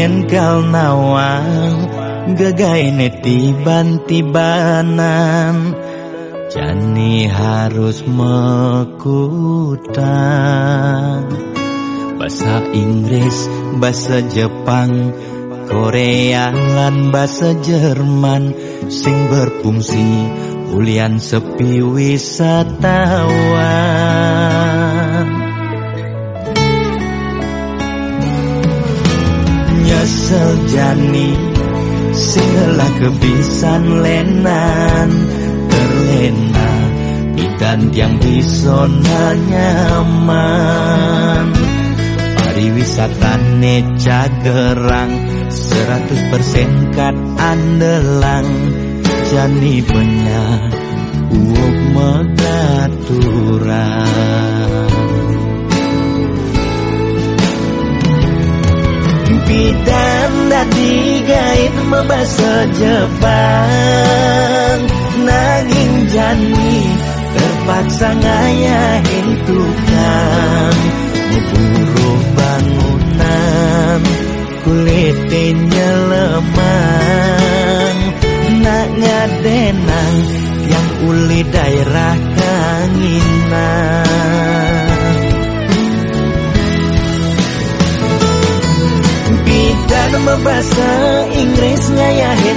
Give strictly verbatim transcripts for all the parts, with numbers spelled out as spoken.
yen kal nawang gegaine tiban-tibanan jani harus mekutan. Bahasa Inggris, bahasa Jepang, Korea lan bahasa Jerman sing berfungsi ulian sepi wisatawan. Nyesel jani sing lah kebisan lenan terlena ikan yang disona nyaman. Pariwisatane Cagerang seratus persen kat andelang jani banyak uop megaturan. Bidan dadi gaib membahasa Jepang nanging jani terpaksa ngayahin tukang ngeburu bangunan kulitnya lemang nak ngadenang yang uli daerah kanginan. Bidan membahasa Inggris ngayahin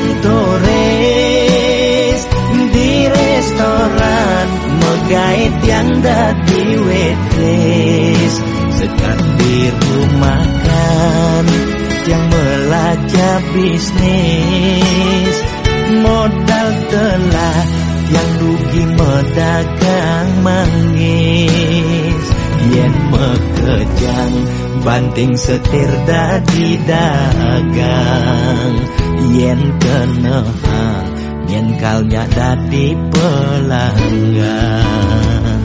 turis di restoran megait yang dadi waitress sekat di rumah makan yang belajar bisnis modal telah yang rugi medagang manggis yen mekejang banting setir dadi dagang yen kenehang yen kalnya dadi pelanggan.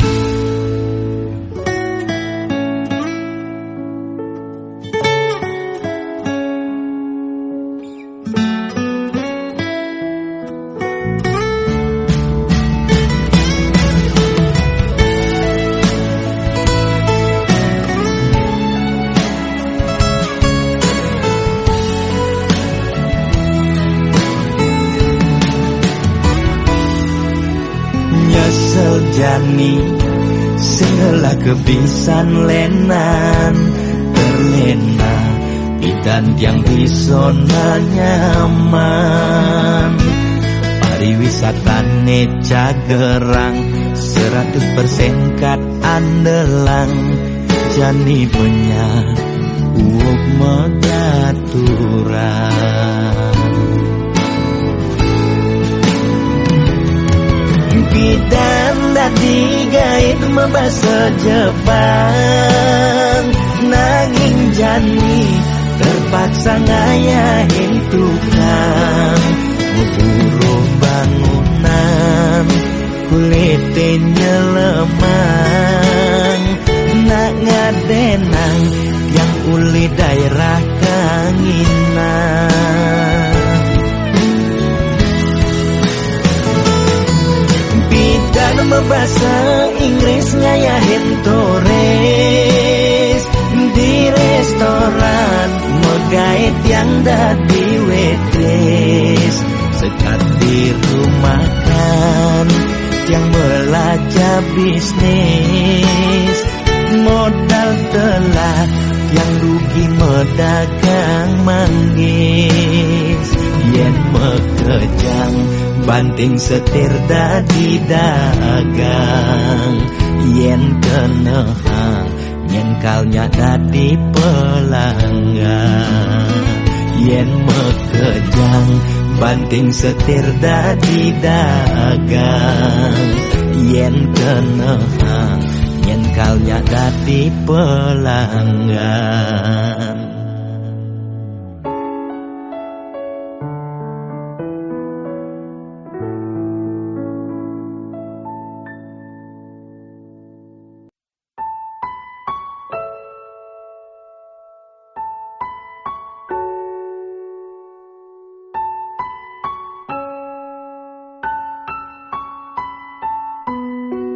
Jani segala kebisan lenan terlena ikan yang disona nyaman. Pariwisatane Cagerang seratus persen kat andelang jani banyak uop megaturan. Bidan dadi gaib membahasa Jepang nanging jani terpaksa ngayahin tukang ngeburu bangunan kulitnya lemang nak ngadenang yang uli daerah kanginan. Dan membahasa Inggris ngayahin turis di restoran megait yang dadi waitress sekat di rumah makan yang belajar bisnis modal telah yang rugi medagang manggis yen mekejang banting setir dadi dagang yen kenehang yen kalnya dadi pelanggan yen mekejang banting setir dadi dagang yen kenehang yen kalnya dadi pelanggan.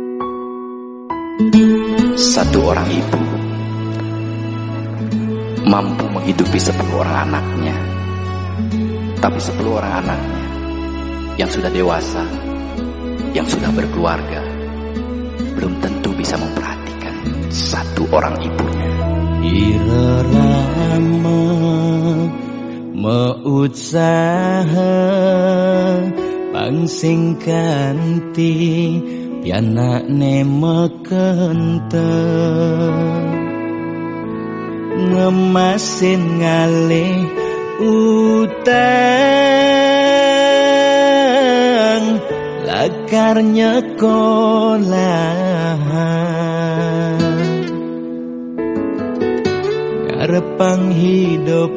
Satu orang ibu mampu menghidupi sepuluh orang anaknya. Tapi sepuluh orang anaknya yang sudah dewasa, yang sudah berkeluarga, belum tentu bisa memperhatikan satu orang ibunya. Irama meusaha pangsing kanti pianakne mekente ngemasin ngalih utang lakar nyekolahan ngarepang hidup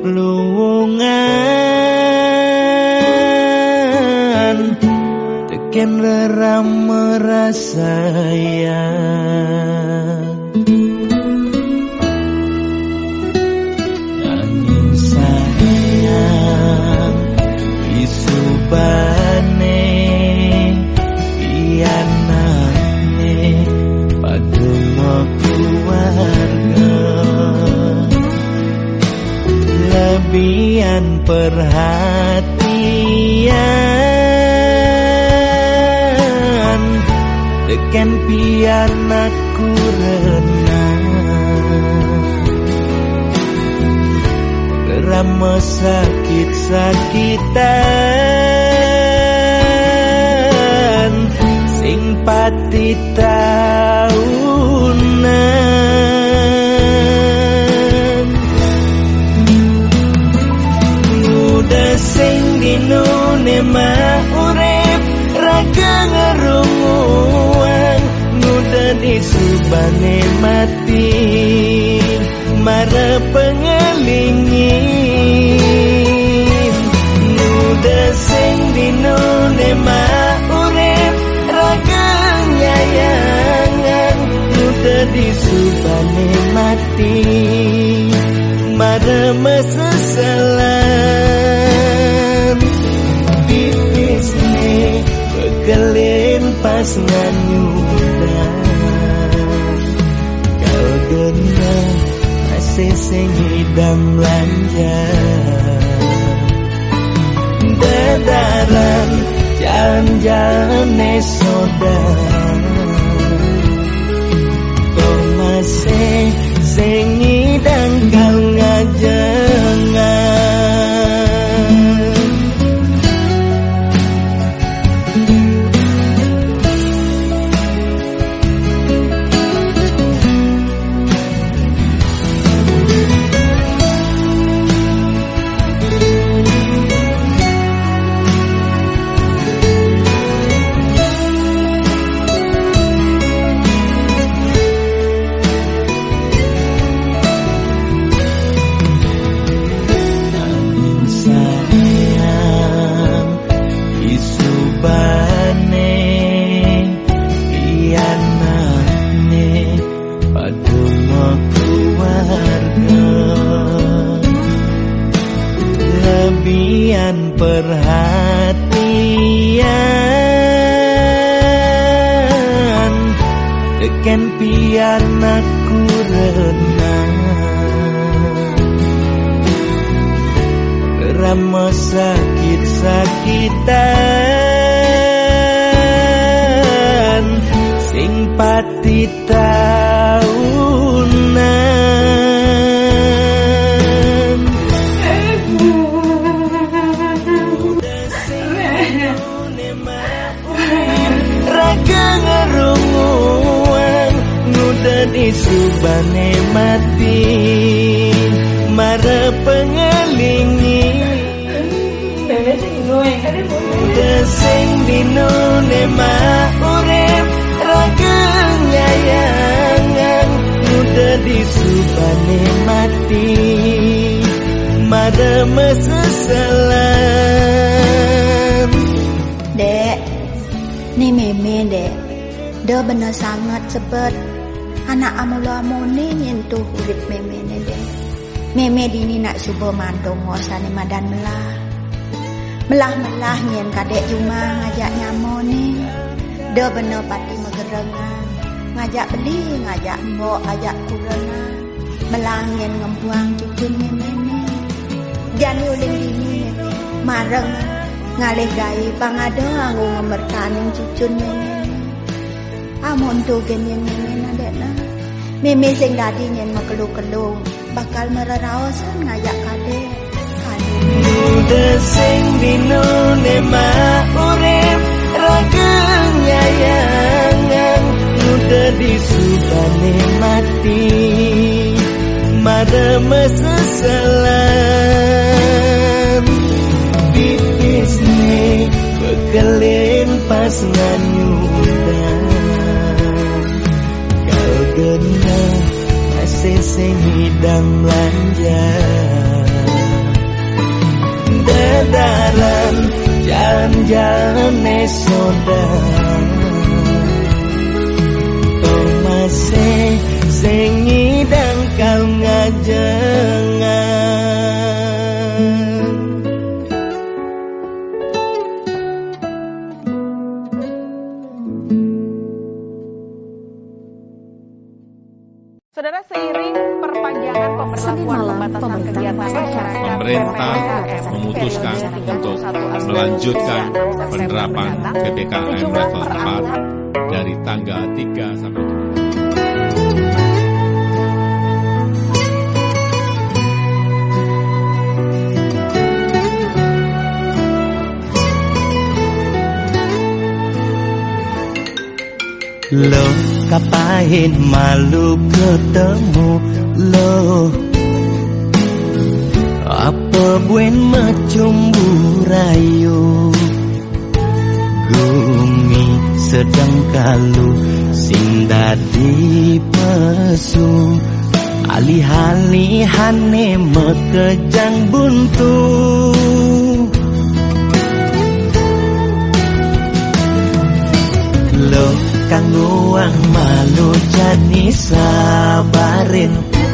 luwungan teken reram merasayang angin sayang isubane pianane paduma keluarga lebihan perhatian tekan pianakku renang rama sakit-sakitan sing pati taunan udah sing dinune mah urip raga ngerunguan udah disubane mati mara pengelingin udah sing dinune mah urip raga nyayangan udah disubane mati mara mesesalan bipisne bekelin pas nganyudan kau dengar masih sing hidam lanjang dadaran jalan-jalan sodan kau masih sing hidang kau ngajengan perhatian teken pianakku renang rama sakit-sakitan sing pati taunan raga ngerunguan nuda disubane mati mara pengelingin udah sing dinune mah urip raga nyayangan udah disubane mati mara mesesalan. Dek, ni meme dek, dah benar sangat sebet anak amula amune nyentuh urip meme ne dek. Meme dini nak subuh mandong ngosane madan melah. Melah-melah nyen kadek Juma ngajak nyamone. Dah benar pati megerengan, ngajak beli, ngajak mbok, ajak kurengan. belangin ngembuang cucun meme jani uling dini mareng ngalih gai pangado anggo ngemerkaning cucun meme amon dogen yen meme nadena meme sing dadi yen makelu-kelu bakal mereraosan ngajak kade muda sing dinune ma urip rageng nyayangan muda disubane mati mada mesesalan bipisne bekelin pas nganyudan kau gena masih sing hidang belanja dadaran jalan-jalan esodang oh masih sing hidang kau ngajengan Saudara, seiring perpanjangan pemberlakuan pembatasan kegiatan masyarakat, pemerintah memutuskan untuk melanjutkan penerapan P P K M level empat dari tanggal tiga sampai lo kapain malu ketemu lo apa buen macumbu rayu gumi sedang kalu sing dadi pesu alih-alihane mekejang buntu lo kangguang malu jadi sabarin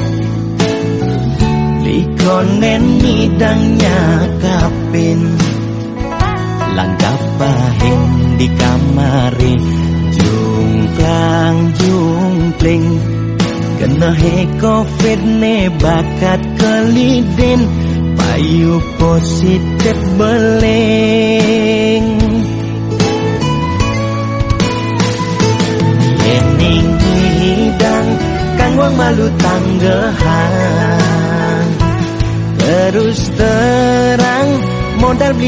likonen midangnya kapin langkap pahin di kamari jungklang jungkling kena he covid ne bakat kelidin payu positif beleng ening hidang kang wang malu tanggehan terus terang modal beli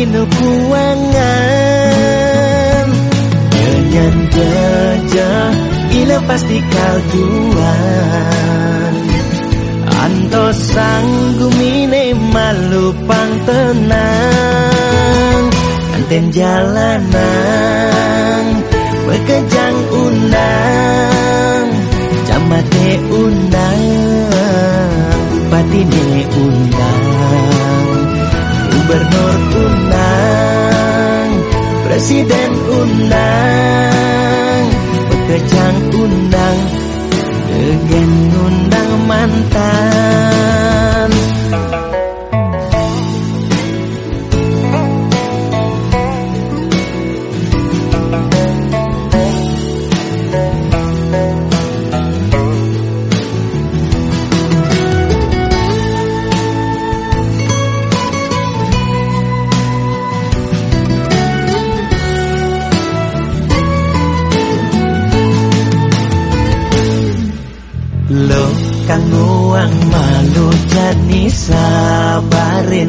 nukuangan kenyan gejah ila pasti kau juan antos sanggumine malu pang tenang anten jalanan bekejang undang jamate undang bupati ne undang gubernur undang presiden undang bekejang undang degen undang mantan lo kangguang malu jadi sabarin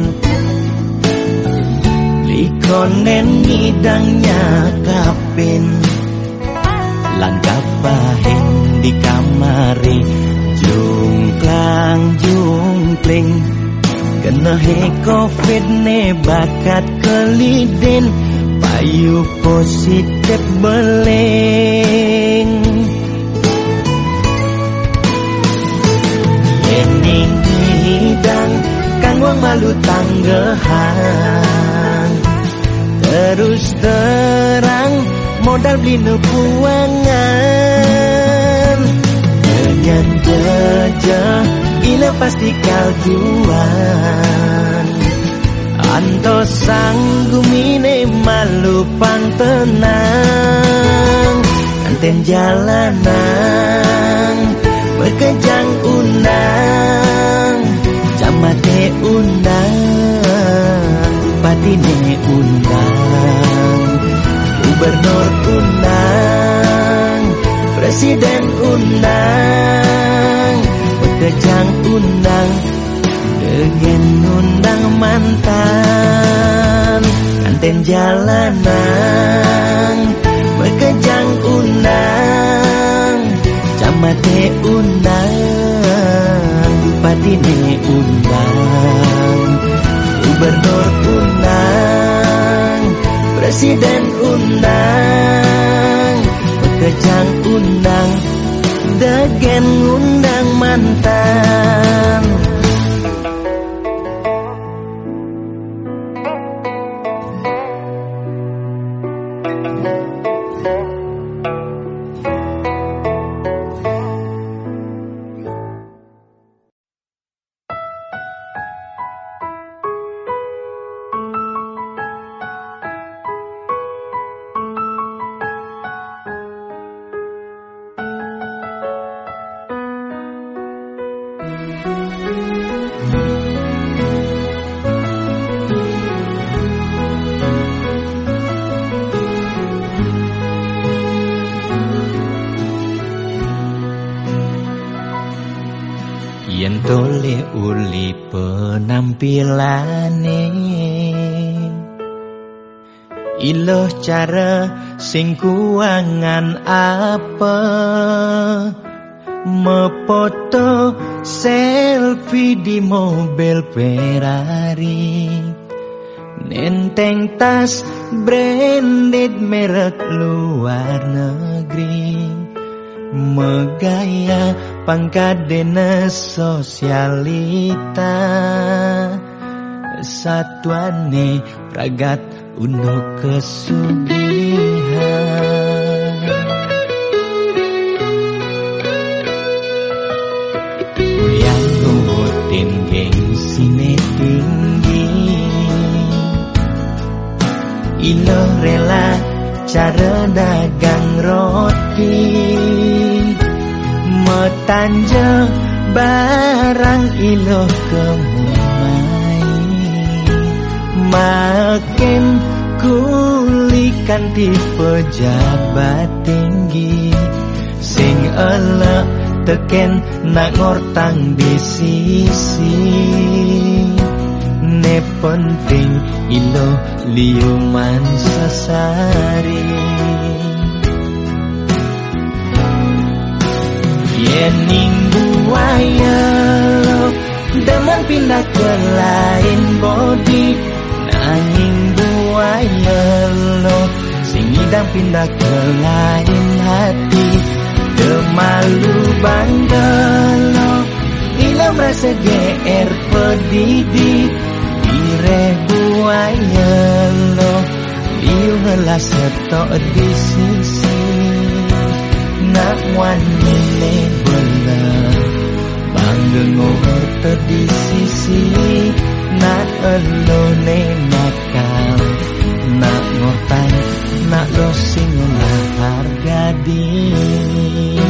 likonen midangnya kapin langkap pahin di kamari jungklang jungkling kena he covid ne bakat kelidin payu positif beleng ening hidang kang wang malu tanggehan terus terang modal beli nukuangan kenyan gejah ila pasti kau juan antos sanggumine malu pang tenang anten jalanan bekejang undang undang, bupatine undang, gubernur undang, presiden undang, bekejang undang, degen undang mantan, kanten jalanan, bekejang undang, camate undang, bupatine undang, gubernur undang, presiden undang, bekejang undang, degen undang mantan. Yen tole uli penampilane, iloh cara sing kuangan apa, mefoto selfie di mobil Ferrari, nenteng tas branded merek luar negeri, megaya pangkadena sosialita, satuane pragat untuk kesugihan. Kuliah nurutin gengsine tinggi, iloh rela cara dagang roti, metanja barang iloh kemumai, makin kulikan di pejabat tinggi, sing elek teken nak ngortang di sisi, ne penting iloh liuman sesari. Yening buaya demen pindah ke lain body, nanging buaya lo sing idam pindah ke lain hati, demalu bangga lo ilam rasa G R pedidi, direh buaya lo liu helas setok di sisi, nak wanine bener bangga ngor di sisi, nak elone nakal, nak ngortan, nak lo singulah harga diri.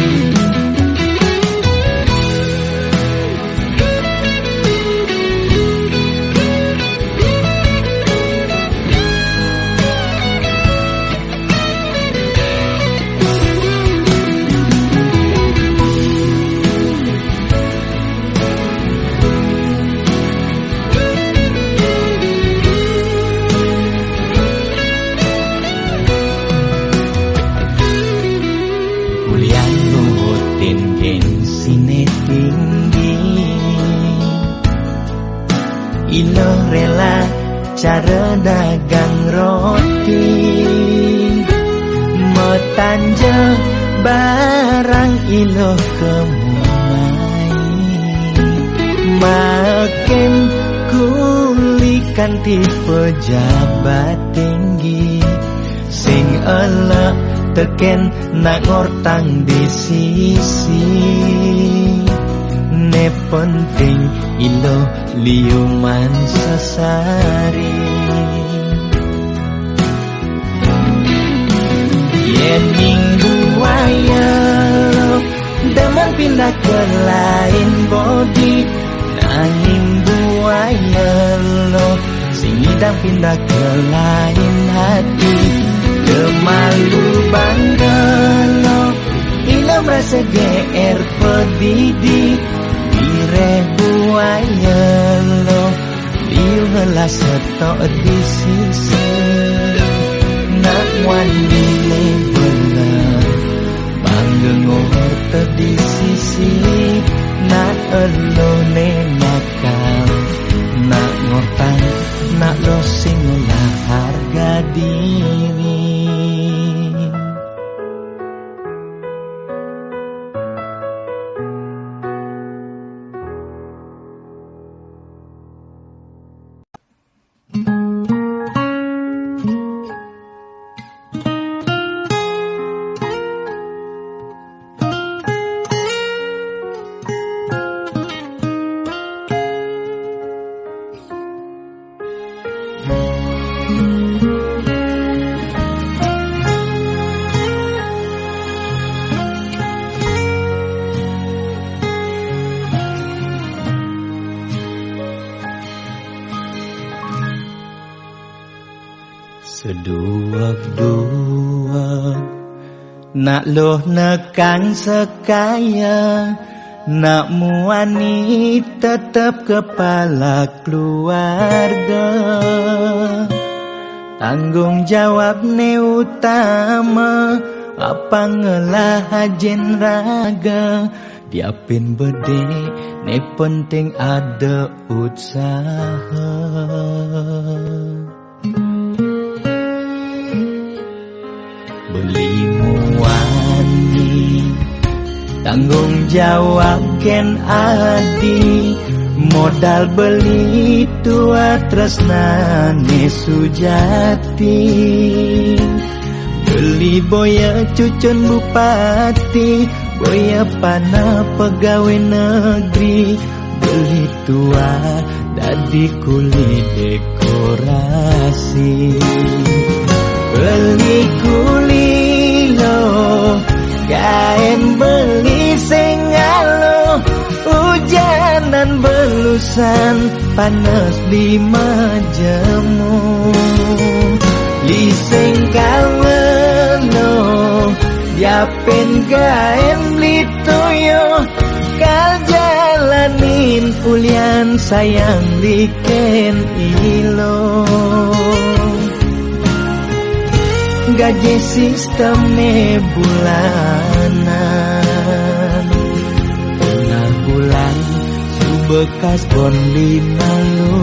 Iloh rela cara dagang roti, metanja barang iloh kemumai, makin kulikan di pejabat tinggi, sing elek teken nak ngortang di sisi, ne penting iloh liuman sesari. Yening buaya demen pindah ke lain body, nanging buaya sekarang pindah ke lain hati. Malu bangga lo, ilam rasa G R pedidi. Ireh buaya lo, liu ngelas setok di sisi. Nak wani le benar, bangga ngor di sisi. Nak elo ne nakal, nak ngortan, nak lo singulah harga diri. Seduak-duak nak loh nekang sekaya, nak muani tetap kepala keluarga. Tanggung jawab ne utama, apa ngelah hajen raga. Diapin bede ne penting ada usaha. Beli muani tanggung jawab ken adi. Modal beli tua tresnane sujati. Beli boya cucun bupati, boya pana pegawai negeri. Beli tua dadi kuli dekorasi. Beli kuli lo, kain beli sengalo. Hujanan belusan, panas lima jemu. Liseng kawelo, diapin kain beli toyo. Kal jalanin ulian sayang liken ilo. Gaji sistemnya bulanan, tengah bulan su bekas bon lima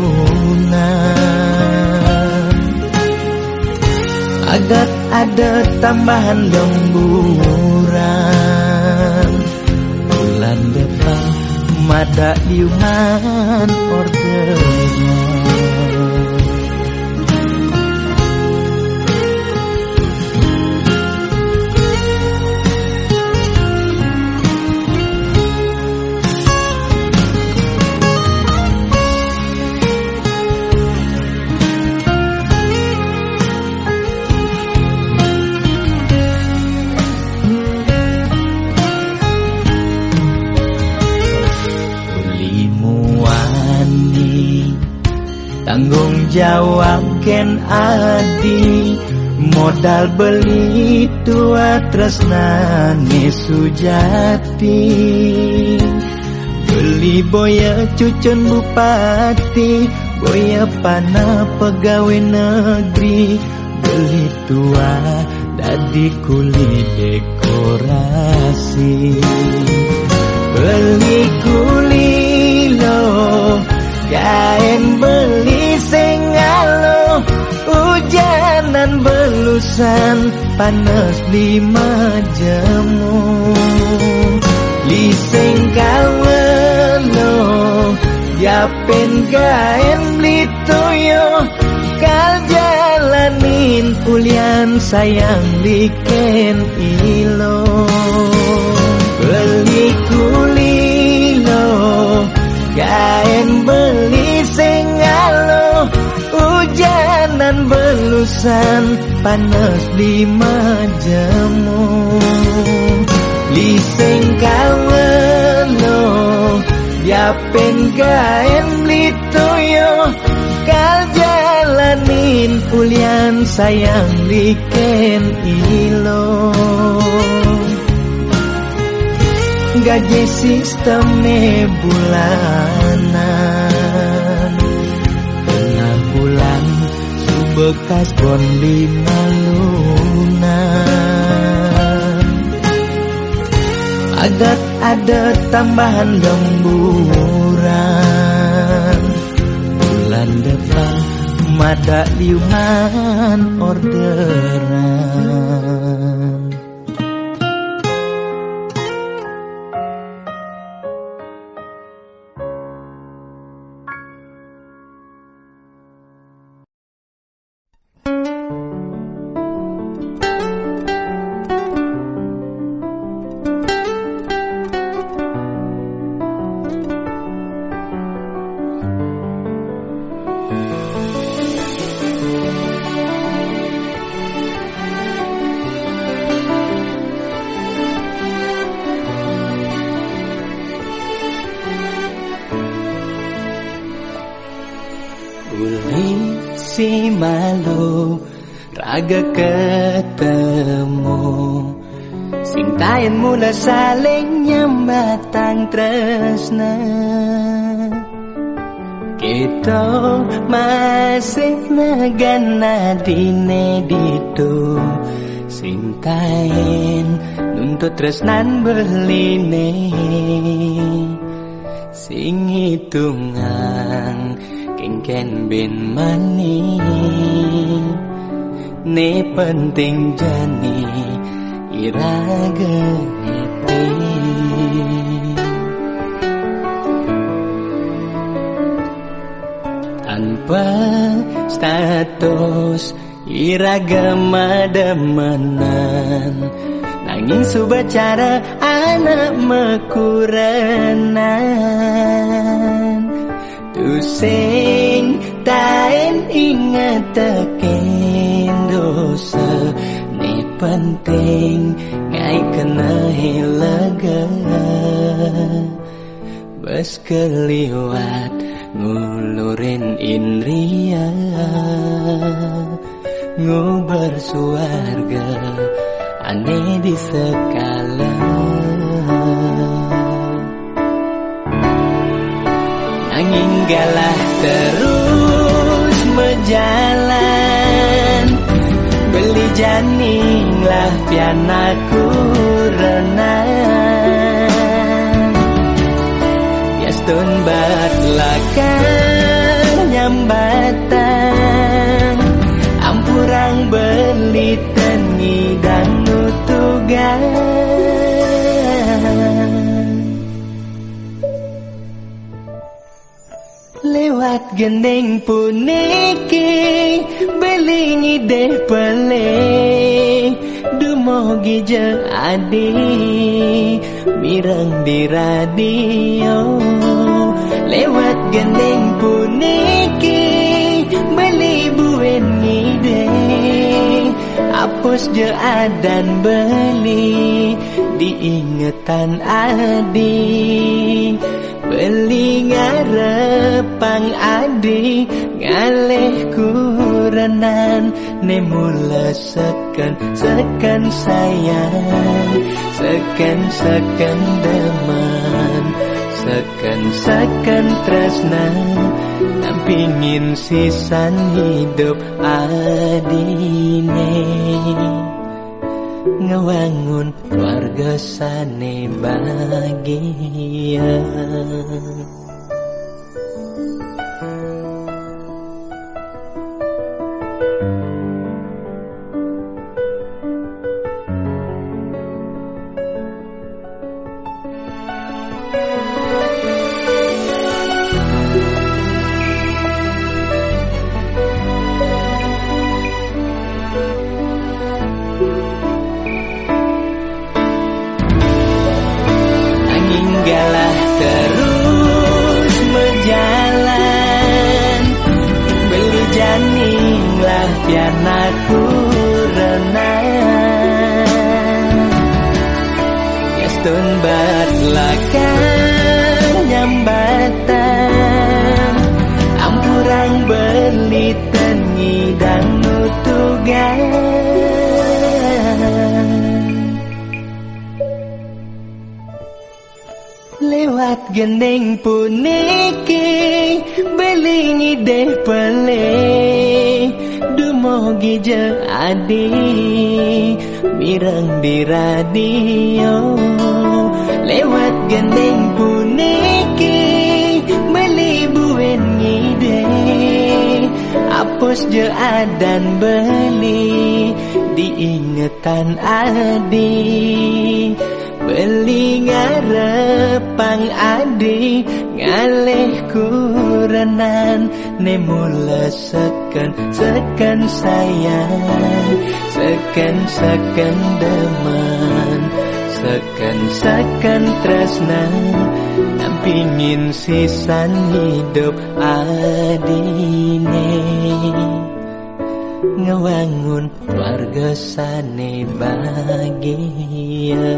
lunan. Adat-adat tambahan lemburan. Bulan depan mada liuman ordernya. Tanggung jawab ken adi. Modal beli tua tresnane sujati. Beli boya cucun bupati, boya pana pegawai negeri. Beli tua dadi kuli dekorasi. Beli kuli lo, kain beli sengalo. Hujanan belusan, panas lima jemu. Liseng kawelo, diapin kain beli toyo. Kal jalanin ulian sayang liken ilo. Beli kuli lo, kain beli sengalo. Hujanan belusan, panas lima jemu. Liseng kawelo, diapin kain beli toyo. Kal jalan ulian sayang liken ilo gaji sistemnya bulanan tengah bulan subekas bon lima lunan adat-adat tambahan lemburan bulan depan mada liuman orderan. Si malu raga ketemu sintain mula saling nyambatang tresna kita masih nagana dine ditu sintain nuntut tresnan beline sing hitungan ken bin mani ne penting jani iraga happy tanpa status iraga mademenan nanging subacara anak mekuranan tusing tain ingat tekin dosa ni penting ngai kena hilaga bas keliwat ngulurin indria ngubar suarga aneh di sekala angin galah terus berjalan beli janing lah pianaku renang yastun bat lakang nyambatan ampurang beli tengi dan nutugan lewat gendeng puniki belingi deh pele dumogi je adi mirang di radio lewat gendeng puniki beli buen ngide apus je adan beli diingetan adi beli ngarepang adi ngaleh kurenan ne mula seken seken sayang seken seken deman seken seken tresna nampingin sisan hidup adine ngewangun keluarga sane bahagia. Galah terus berjalan beli janing lah pianaku renang yastun bat lakang nyambatan ampurang beli tengi dan geneng puniki belingi deh pele dumogi je adi mireng di radio lewat geneng puniki beli buen ngide apus je adan beli diingetan adi beli ngarepang adi ngalih kurenan nemula seken seken sayang seken seken demen seken seken tresna nampingin sisan hidup adine ngewangun keluarga sane bahagia.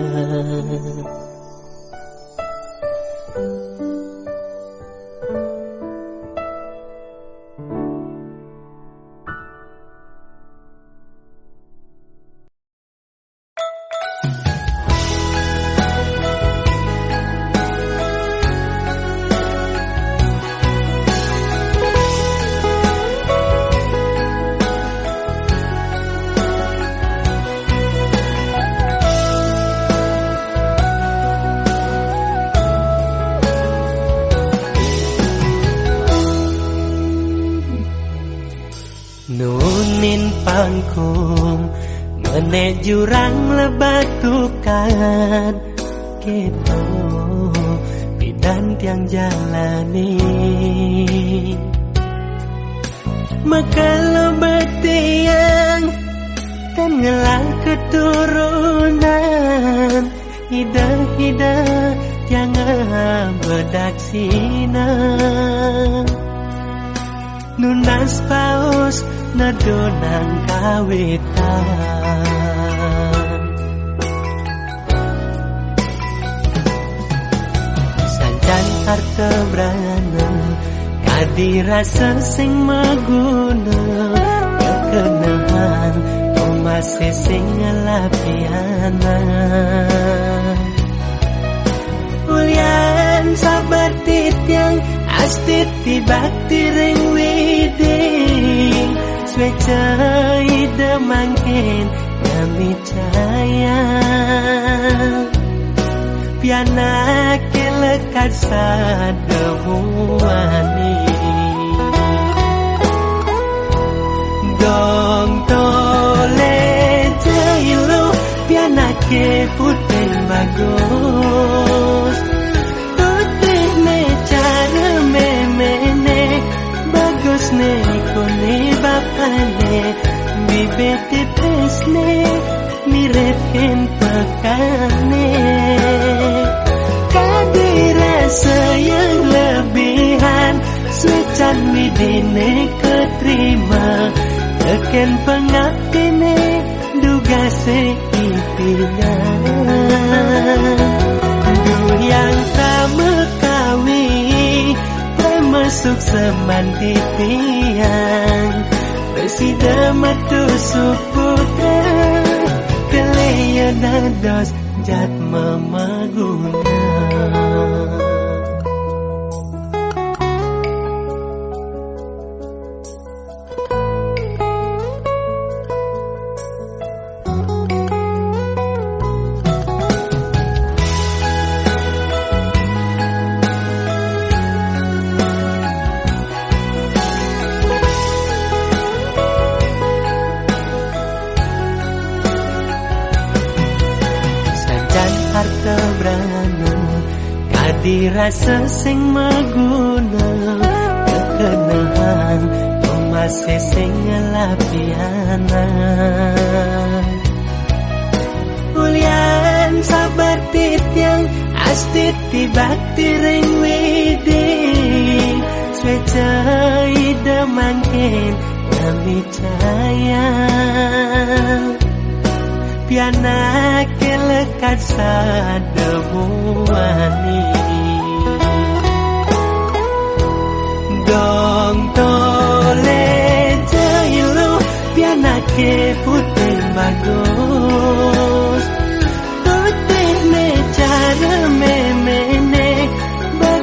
Nunin pangkung menek jurang lebatukan kita bidan tiang jalani maka lebet tiang kan ngelang keturunan hidah-hidah jangan bedak sinan nunas paus nadonang kawitan sanjan harta brana kadirasa sing maguna kekenahan omase sing ngelapianan ulian sabar titiang astiti bakti ring widing Sveca ida mangkin kami caya piana kelekat sademuani dong tole jailu piana ke putih bagus putih ne cara memene bagus ne kone bapane bibete pesne mirepin pekane kadirasa yang lebihan suican midine keterima teken pengaktine duga seipinan du yang tak mekawi masuk semanti tiang bersida matu suputra kelaya dados jat memaguna harta brana kadirasa sing maguna kekenahan omase sing ngelapianan ulian sabar titiang astiti bakti ring widing sveca ida mangkin kami caya piana kelekat sademuani dong tole jailu piana ke putih bagus putih ne cara memene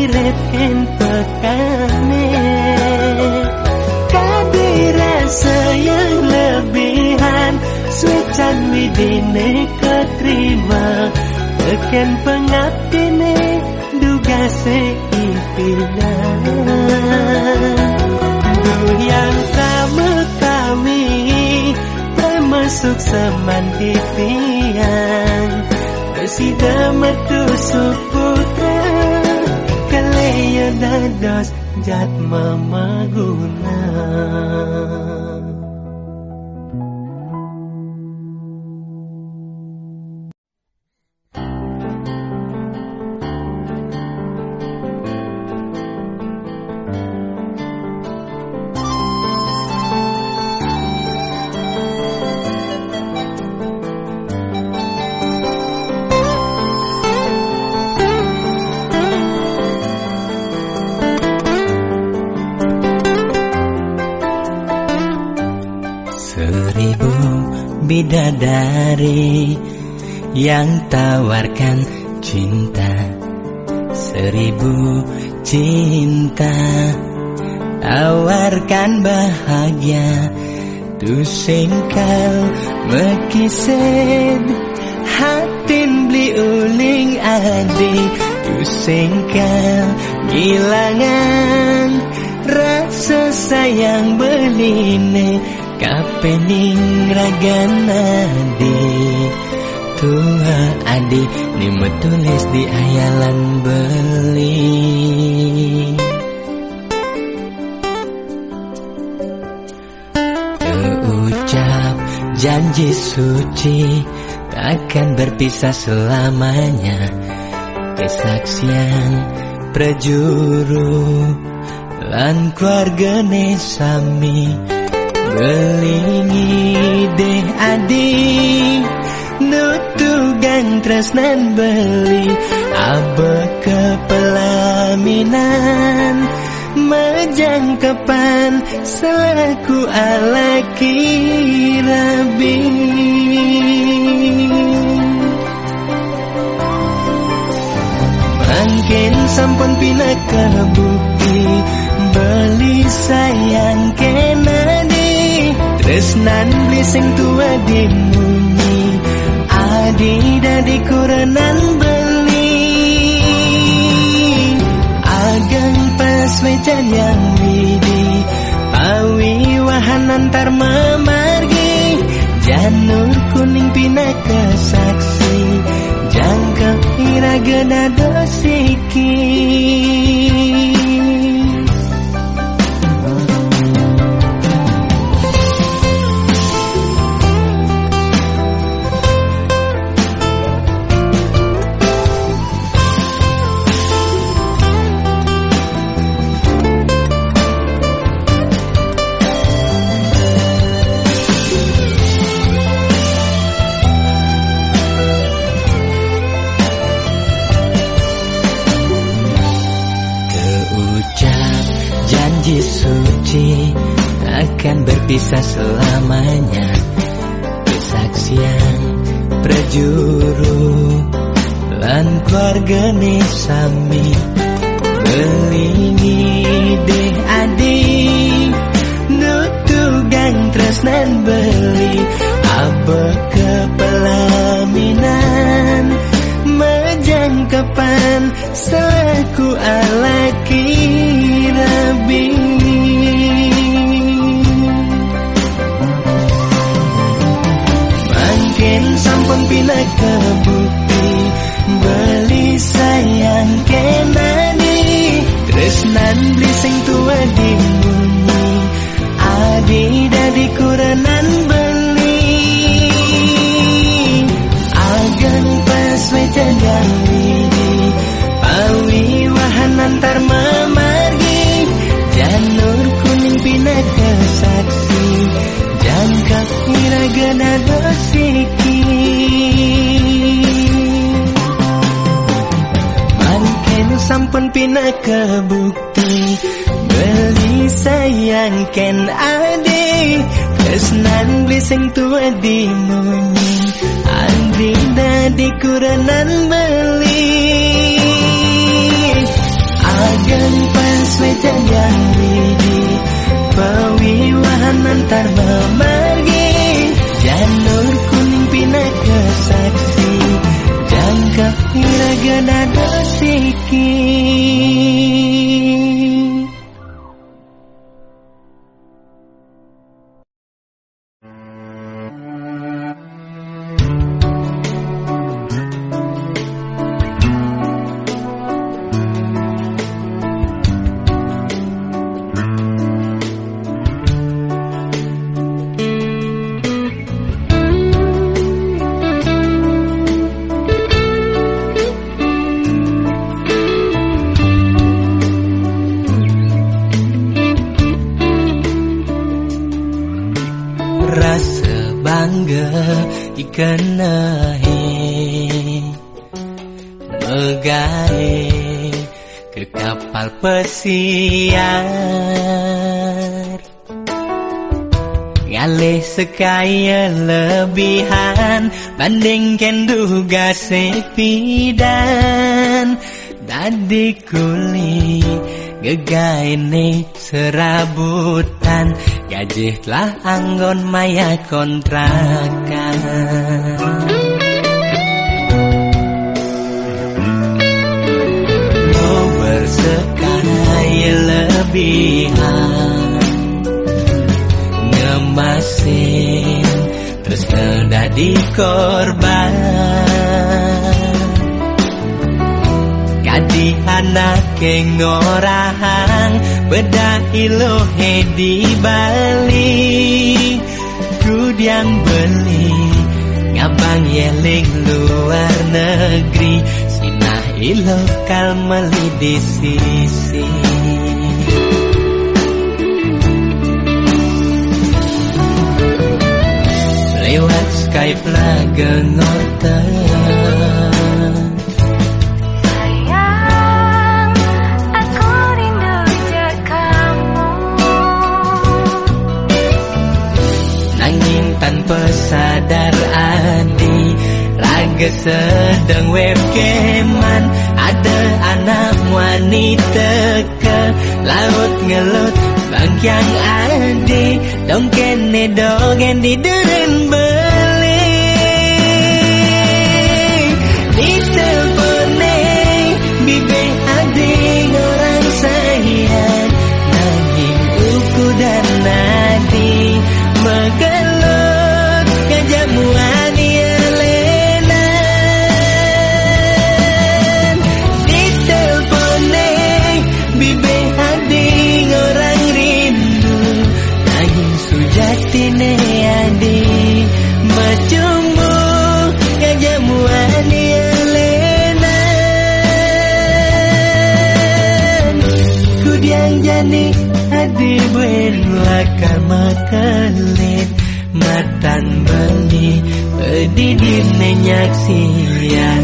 iret hen pekane. Kade rasa yang lebihan Sucan widine keterima Teken pengabdine duga seimpinan. Yang sama kami termasuk semantitian Bersida metu suputra Kaleya dados jatma maguna. Bidadari yang tawarkan cinta, seribu cinta tawarkan bahagia. Tu singkal mekised hatin beli uling adi. Tu singkal ngilangan rasa sayang beline kapening ragana di tua adi ni metulis di ayalan beli. Terucap janji suci takkan berpisah selamanya. Kesaksian prajuru lan keluargane sami belingi deh adi nutugan tresnan beli abe kepelaminan majangkepan selaku alaki rabi. Mungkin sampun pina kebukti beli sayang kenani tresnan beli sing tua dimunyi adi dadi kurenan beli ageng pas mejan yang widi awi wahan antar memargi janur kuning pina kesaksi jangka iragena dosiki. Suci akan berpisah selamanya. Kesaksian prajuru lan keluargane sami belingi deh adi nutugang tresnan beli abe kepelaminan majangkepan selaku alaki rabi. Mungkin sampun pina kebukti beli sayang kenani tresnan beli sing tua dimunyi adi dadi kurenan beli ageng pas wejan widi pawi wahan antar memargi janur kuning pina kesaksi jangka iragena dosiki. Mungkin sampun pina kebukti beli sayang ken ade tresnan beli sing tua dimunyi andri dadi kurenan beli luar memargi, janur kuning pinaka saksi, jangka iraga dada siki. Ikenahe megahe ke kapal pesiar, ngalih sekaya lebihan bandingkan duga sepidan, dadi kuli gegaine serabutan, gaji telah anggon maya kontrakan. Mau bersekaya lebihan, ngemasin terus ngedadi korban, kadi anak kengorahan beda ilohe di Bali, kudiang beli ngabang yeling luar negeri, sinah ilokal meli di sisi. Lewat Skype lah gengotan, tanpa sadar adi raga sedang webcaman, ada anak wanita ke laut ngelut bangkyang adi, dong kene dogen di deren beli, di telepone bibe adi orang sayang, nanging uku dan nadi megelut kejamuan elenan, di telepone bibe hadi orang rindu, nanging sujatine adi macumu kejamuan elenan, kudiang jani hadi buen lakar makelit, matan beli pedidin nenyaksian.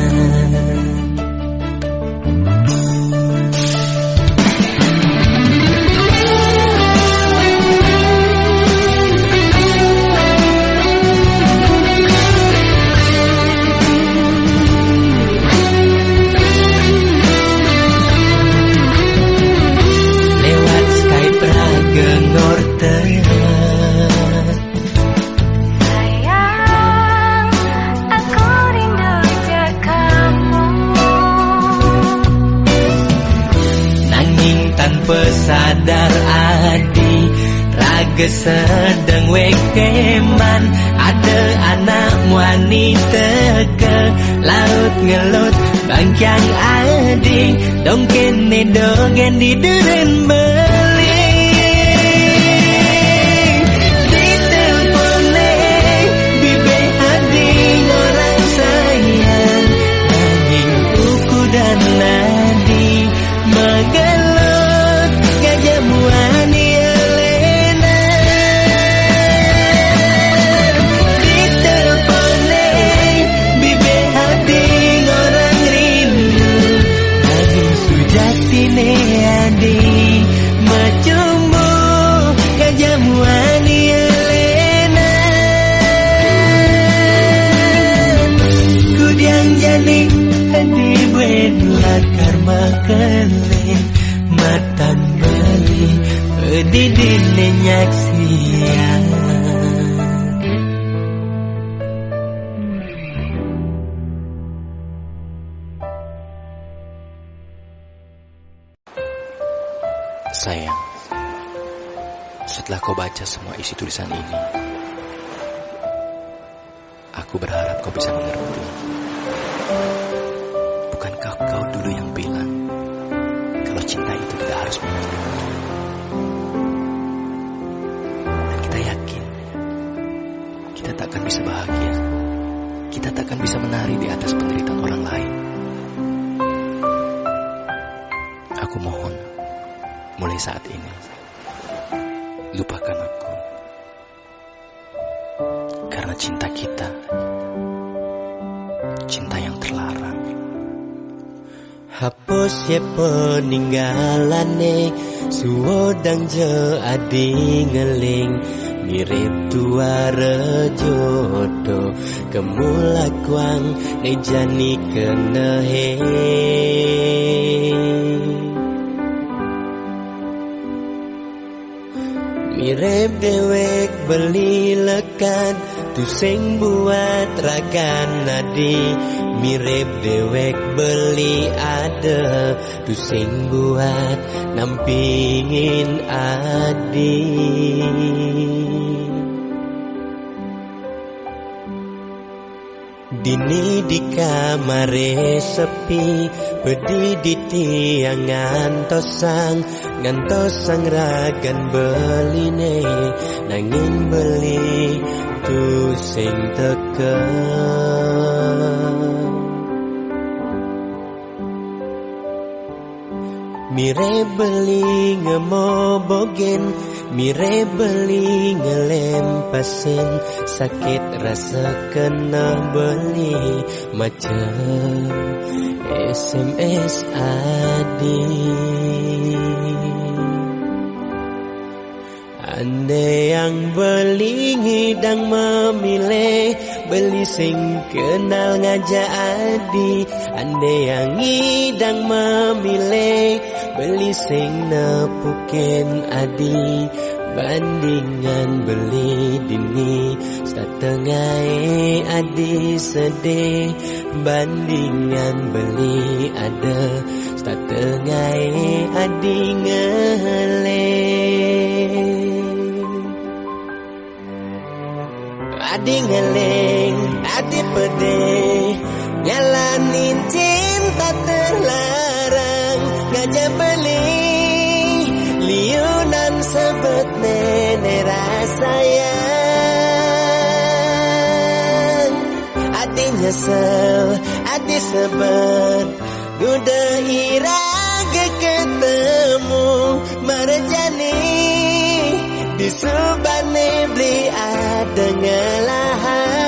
Lewat Skype raga ngorten, tanpa sadar adi raga sedang wekeman, ada anak wanita ke laut ngelut bangkyang adi, dong kene dogen di deren beli, di telepone bibe adi orang sayang, nanging uku dan nadi megelut kejamuan elenan, di telepone bibe hati orang rindu, nanging sujatine adi macumu kejamuan elenan, kudiang jani hadi buen lakar makelin, matan beli pedidine nyaksian. Sayang, setelah kau baca semua isi tulisan ini, aku berharap kau bisa mengerti. Bukankah kau dulu yang bilang kalau cinta itu tidak harus memilih? Dan kita yakin kita takkan bisa bahagia, kita takkan bisa menari di atas penderitaan orang lain. Aku mohon, mulai saat ini, lupakan aku. Karena cinta kita, cinta yang terlarang. Hapus ye peninggalane, suwodang je adi ngeling. Mirip tua rejodo, kemulakwang nejani kenehe. Mirip dewek beli lekat, tu sing buat rakan nadi. Mirip dewek beli ada, tu sing buat nampingin adi. Dini di kamare sepi, pedi di tiang ngantosang, ngantosang ragan beline, nanging beli tu sing teken. Mire beli ngemobogen, mire beli ngelempasin, sakit rasa kena beli macam S M S adi. Andai yang beli ngidang memilih, beli sing kenal ngajak adi. Andai yang ngidang memilih, beli sing nepukin adi. Bandingan beli dini, setengah adi sedih. Bandingan beli ada, setengah adi ngeleng. Adi ngeleng, adi pedih, nyalanin cinta terlarang. Ngajak beli liunan sebet nenek rasayang. Adi nyesel, adi sebet, udah iraga ketemu marjani. Di subane beli ada ngelahan.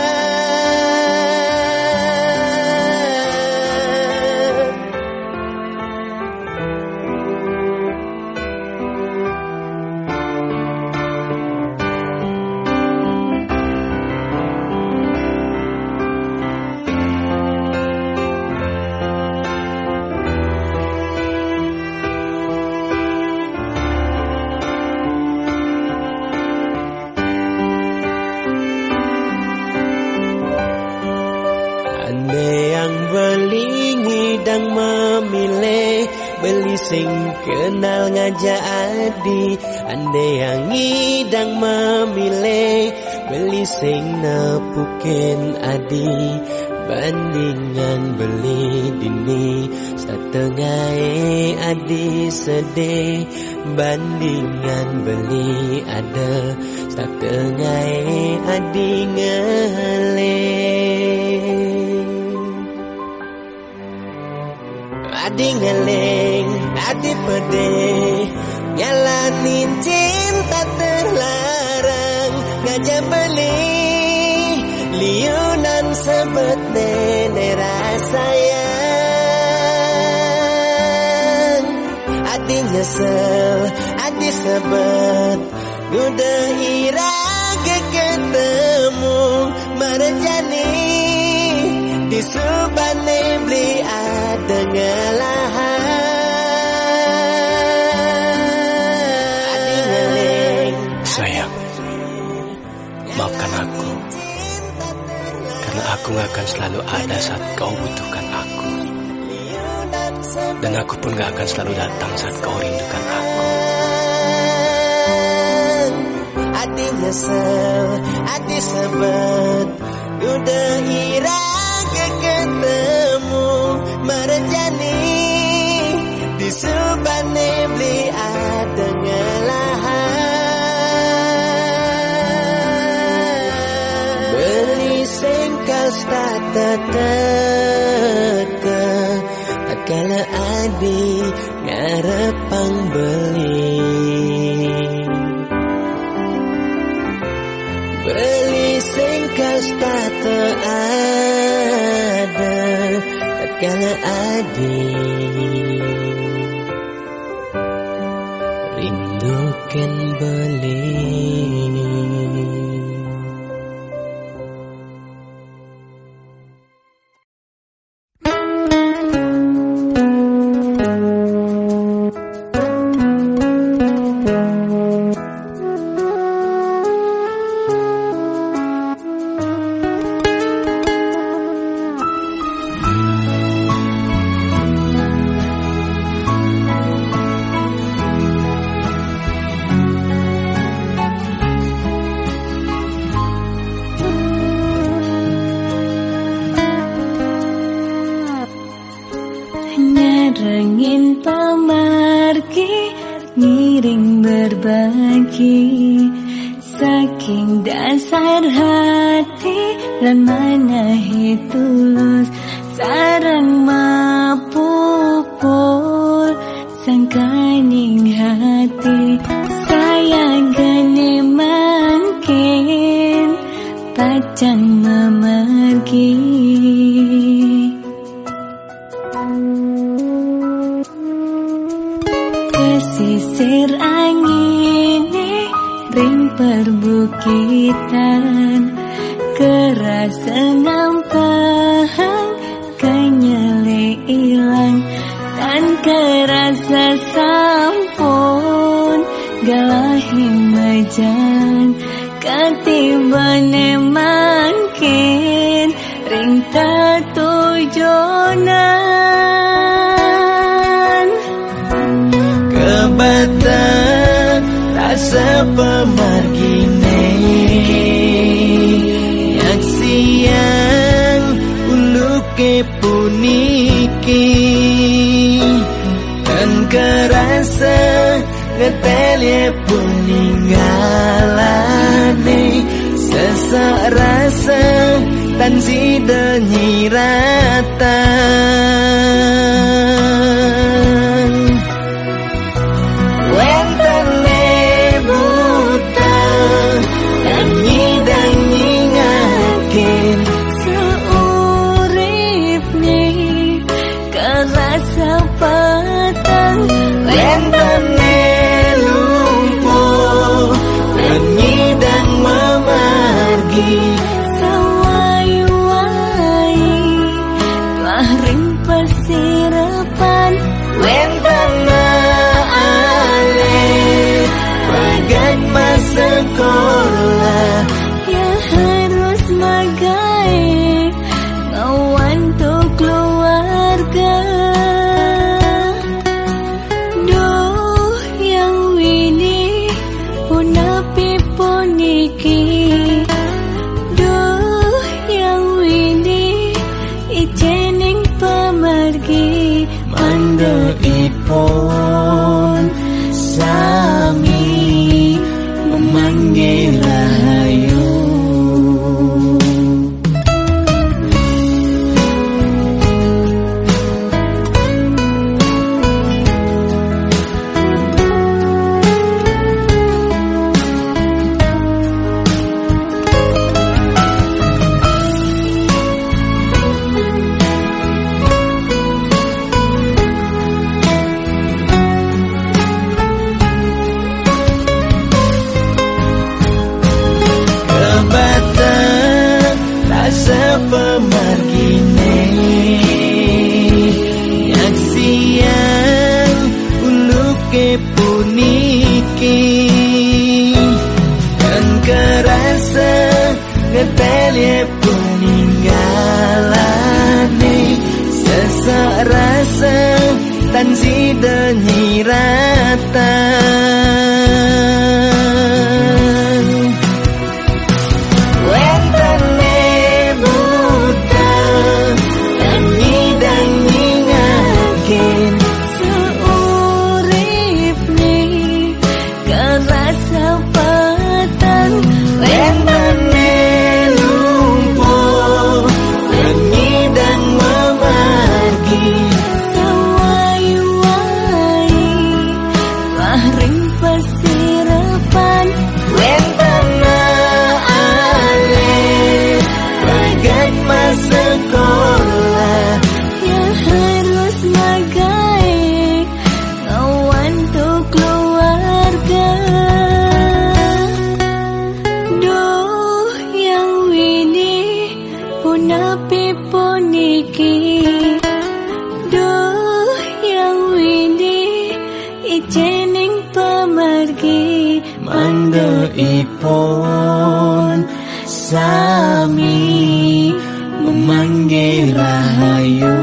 Yang memilih beli sing kenal ngajak adi. Andai yang ngidang memilih beli sing nepukin adi. Bandingan beli dini, setengah adi sedih. Bandingan beli ada, setengah adi ngeleng. Adi ngeleng, adi pedih, nyalanin cinta terlarang. Ngajak beli liunan sebet nenek rasayang. Adi nyesel, adi sebet, udah iraga ketemu marjani. Di subane beli ada ngelahan. Adi Aku gak akan selalu ada saat kau butuhkan aku, dan aku pun gak akan selalu datang saat kau rindukan aku. Hati nyesel, hati sebet, udah irang ketemu merejani di subane beli ada ngelahan. Beli singkas tak teka, kala adi ngarepang beli. Beli singkas tak ada, kala adi rindukan beli. Rengin pemargi ngiring berbagi, saking dasar hati lan manahi tulus sareng mapupul sangkaning hati sayang gane mangkin pacan memargi. Pesisir angin ring perbukitan, kerasa ngampang kenyele ilang tan kerasa sampun galahi majan katibane mangkin ring tatujonan. Kebatang rasa pemargine yang siang uluke puniki dan kerasa ngetele puninggalane sesak rasa tan sida nyiratan. Wentane buta dan nyidang nyingakin seurip nih kerasa patang. Wentane lumpuh dan nyidang memargi sawai-wai telah ring pasirapan. Wentana bagai masa sekolah yang harus magai ngawan tuh keluarga. Duh yang wini punapi puniki dan si denyiratan wentane buta danyi dan ngingakin seurip nih kerasa patan wentane lumpuh danyi dan memargi sawai-wai lahring pasirapan wentana alih bagai masa sekolah yang harus magai kawan tuh keluarga duh yang wini punapi puniki duh yang wini ijening pemargi mandheipun sami memanggil rahayu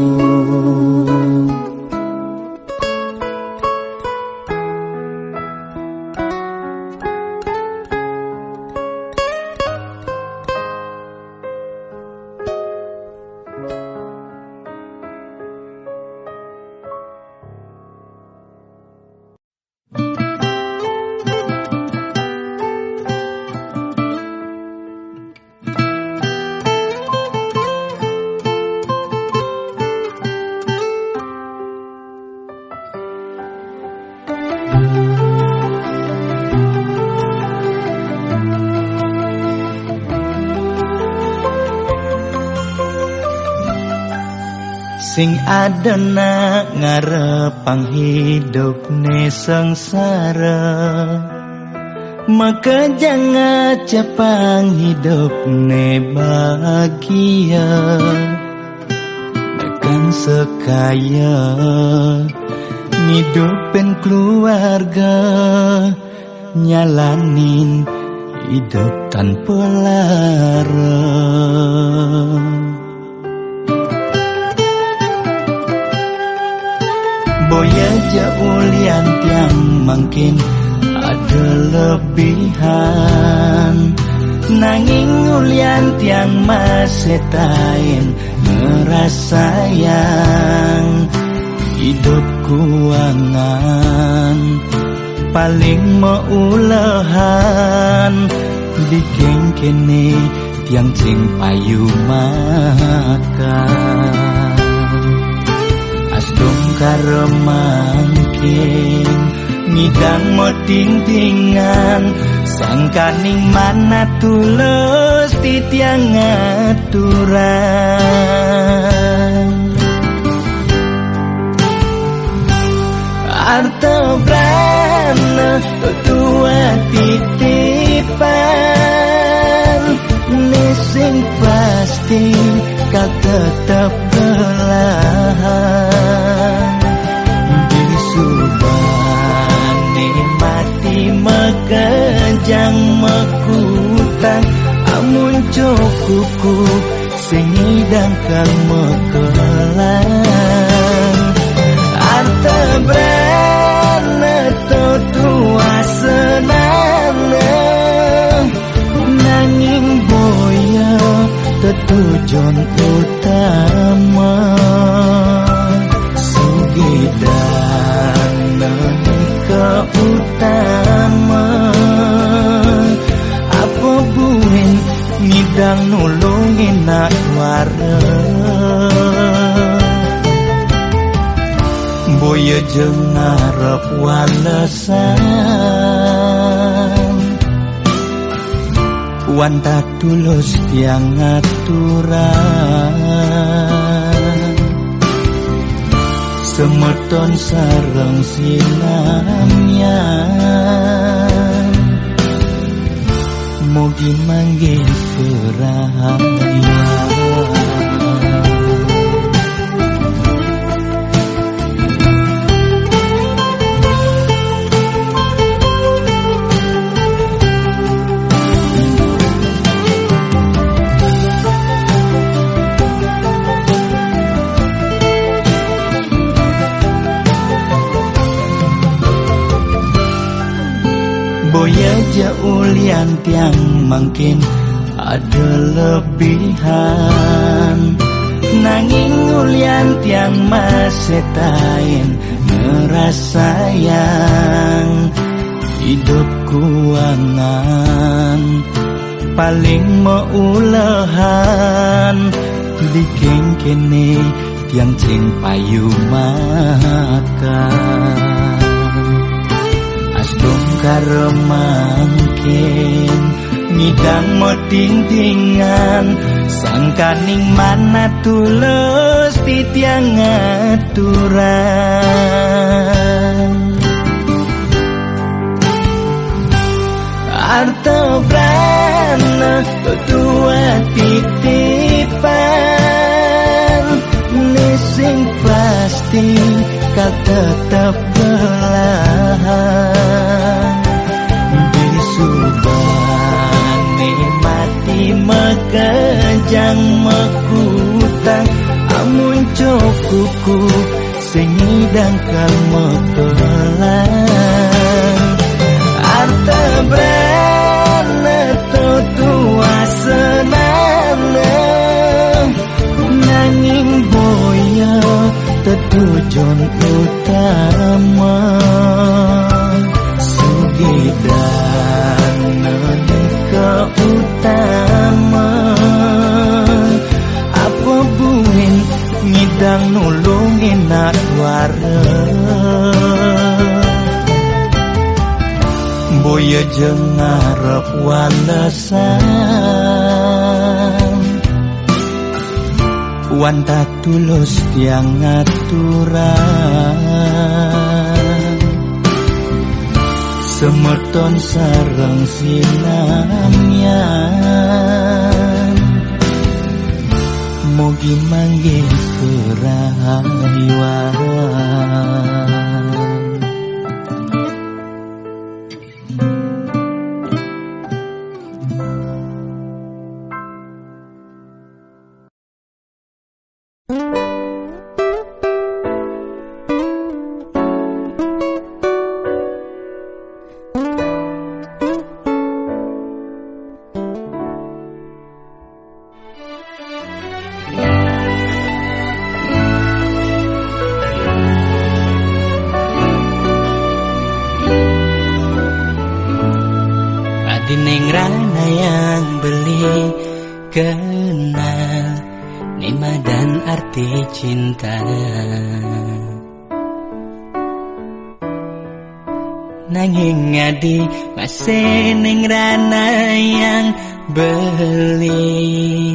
sing adena ngarepang hidup ne sengsara maka jangan cepang hidup ne bahagia dengan sekaya ngidupin keluarga nyalanin hidup tanpa lara boya jaulian tiang mungkin ada lebihan nanging ulian tiang masih tain ngerasayang hidup kuangan paling meulehan bikin kene tiang cing payu makan asdong karemangkin ngidang moting-tingan sangkaning mana tulus titiang aturan harta brana tua titipan nising pasti kau tetap belahan disubani mati mekejang mekutang amun cukuku sing ngidang kang mekelang harta brana tua senana nanging boya tetujon utama sugidana ke utama apa buin ngidang nulungin nak wara boya jeung ngarep walesan wanta tulus tiang aturan semeton sareng sinamyan mugi manggih kerahayaan Boya jaulian tiang mungkin ada lebihan, nanging ulian tiang masih tain ngerasayang hidupku angan paling meulehan bikin kene tiang cing payu makan asdom karemangkin ngidang moting-tingan sangkaning mana tulus titiang aturan harta brana tua titipan nising pasti kau tetap belahan bisubani mati mekejang mekutang amun cokuku sengidang kemekelan harta brana tua senana nanging boya tetujuan utama sugidan ke utama apa buin ngidang nulungin nak wareng boya jeung ngarep walesan wan tak tulus tiang aturan semerton sareng sinamyan mugi manggih kerahiwan cinta nanging ngadi masih ning rana yang beli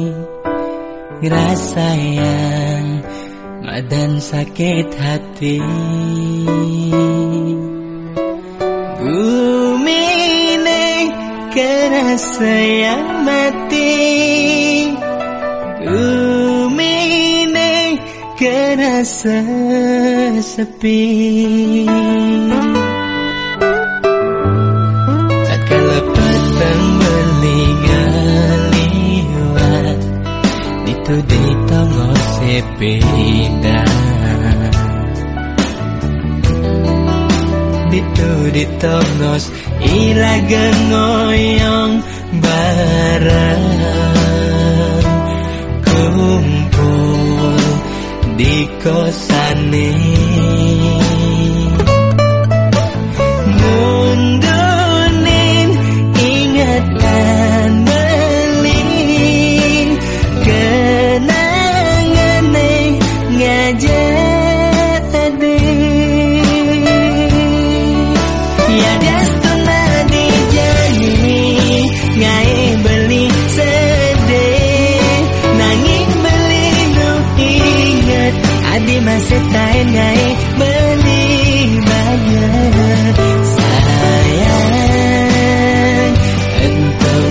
rasa yang madan sakit hati bumi ning kerasa yang mati bumi kerasa sepi tatkala petang berliwat itu di tonggo sepeda itu di tongos ilaga ngoyong bareng kumpul di kosane ngundunin ingatan beling kenangane ngajadi ya destuna dijadi ngai beli sedih nanging beli nu inget adi masih tain ngai beli banyak sayang entah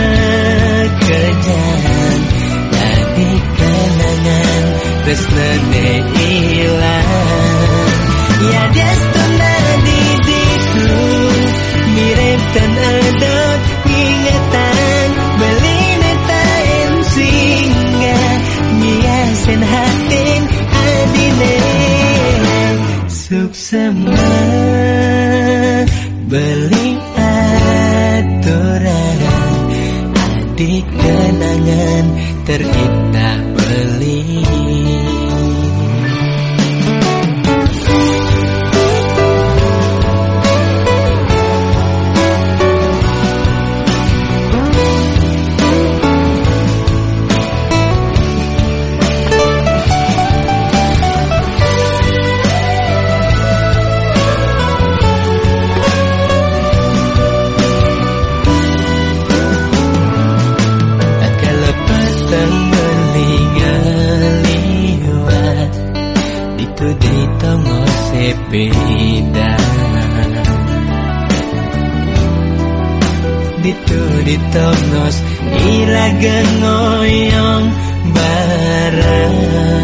mekejang tadi kenangan tresnane ilang ya destuna didiku mirip tan edot ingatan beli netain singa nyiasin hatin adine suksema beli terindah beli. Beda ditu ditongos iraga ngoyong bareng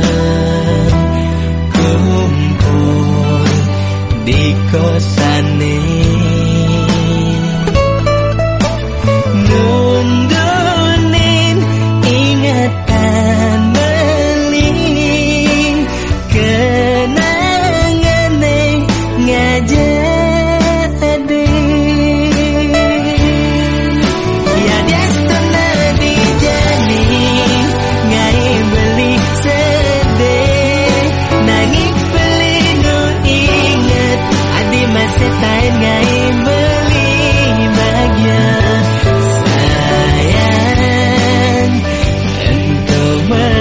kumpul di kosane nundunin ingatan beling kenangan ngajadi ya destana dijani ngai beli sedih nanging beli nu inget adi masa tain ngai beli bahagia sayang engkau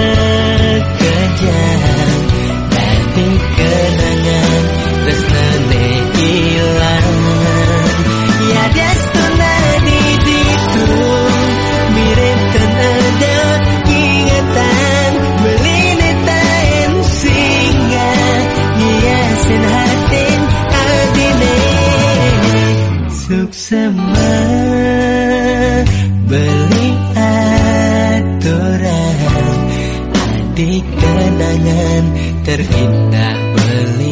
berkejam tadi kenangan tresna hilang ya destana di situ mirip tenada ingatan beli netain singa hiasin hatin adine suksema beli aturan adik kenangan terindah beli.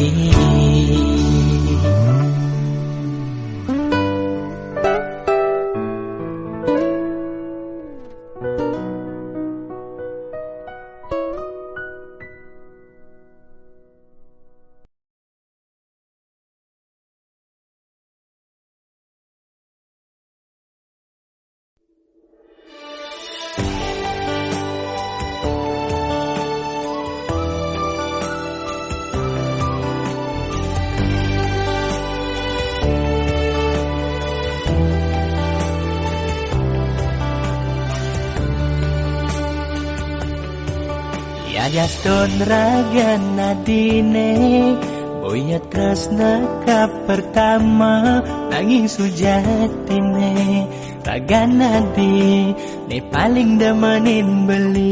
Yaston raga nadine boya tresna ka pertama nanging sujatine raga nadi ne paling demenin beli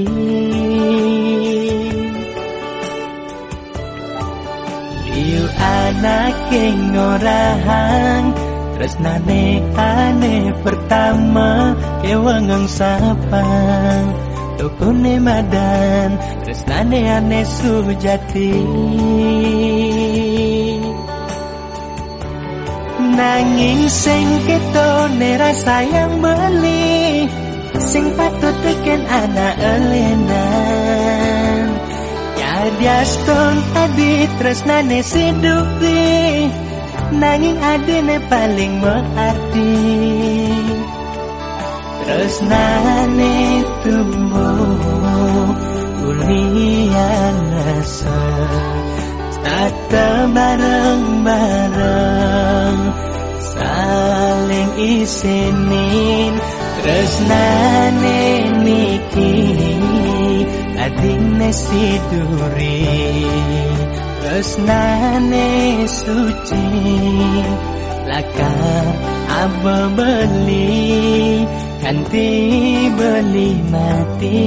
liu anake ngorahang tresnane ane pertama kewangang sapang Tukune madan tresnane ane sujati nanging sing ketone rasa yang beli sing patut teken anak elenan yadiaston adi tresnane sidupi nanging adine paling berarti tresnane tumbuh kuliah rasa tata bareng-bareng saling isinin tresnane niki adine siduri tresnane suci lakar aba beli kanti beli mati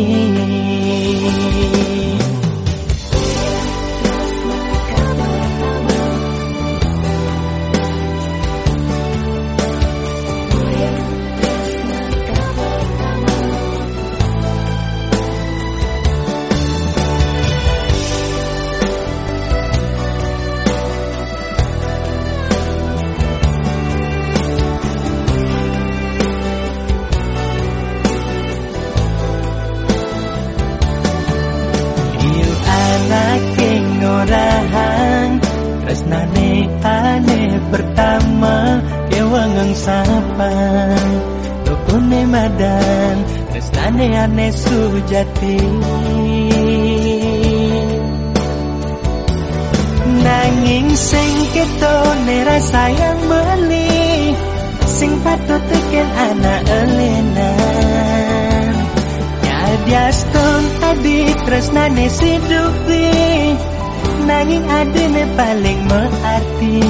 tresnane ane pertama kewangang sapang tukune madan tresnane ane sujati. Nanging sing ketone rasa yang beli, sing patut teken anak elenan. Nyadiaston adi tresnane sidupi, nanging adine paling mearti.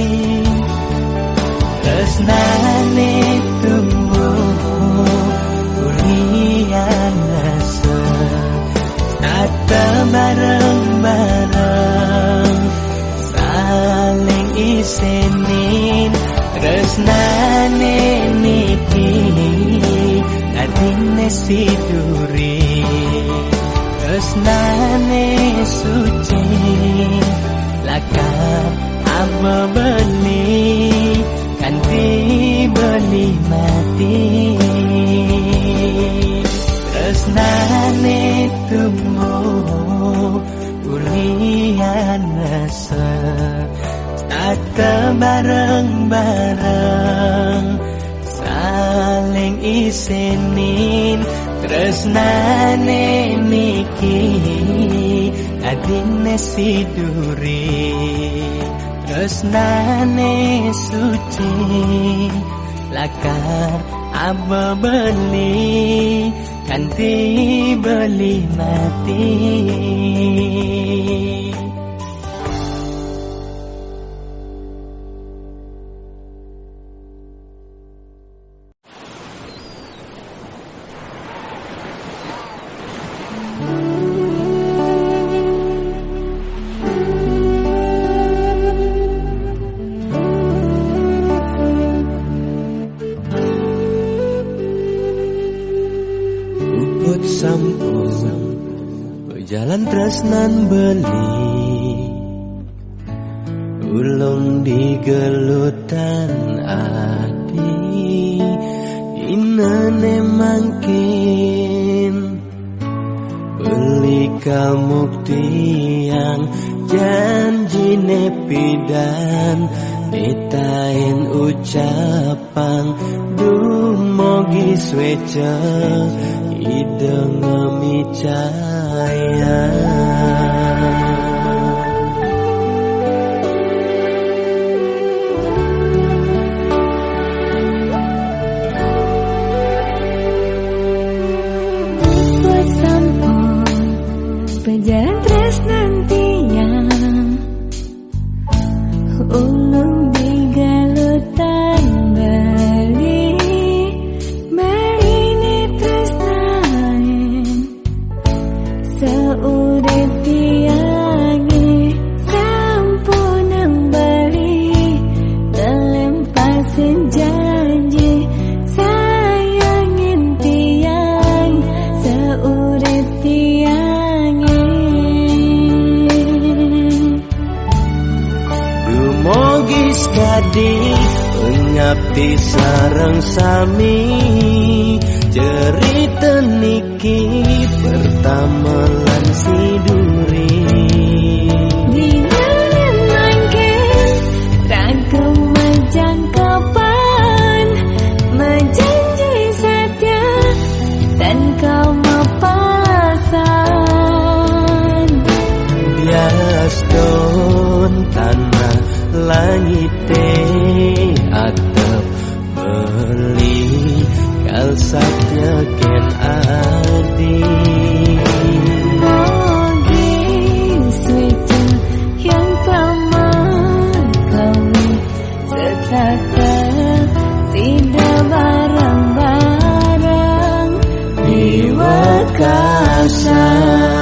Tresnane tumbuh kuliah rasa, tata bareng-bareng saling isenin. Tresnane niki adine siduri, tresnane suci lakar ama beli kanti beli mati. Tresnane tumbuh kuliah rasa, tata bareng-bareng saling isenin. Tresnane niki adine siduri, tresnane suci lakar aba beli kanti beli mati. Jalan tresnan beli ulung di gelutan ati, inane mangkin beli kamu tiang janjine pidan, ditain ucapan dumogi sweca ideng micaya. Berjalan tresnan tiang ulung di galutan bali, bali ni tresnan seurip tiangi sampunang bali, telempasin janji sayangin tiang seurip tiang. Mogis kadi ngabdi sareng sami, cerita niki pertama lan siduri. Dinyanin mangkin rangkum majangkapan, menjanji setia dan kau mepasan. Biaston tanah langit atap beli kalsatnya ken adi. Mogin swita yang tamat kami setata tidak bareng-bareng di wakasan.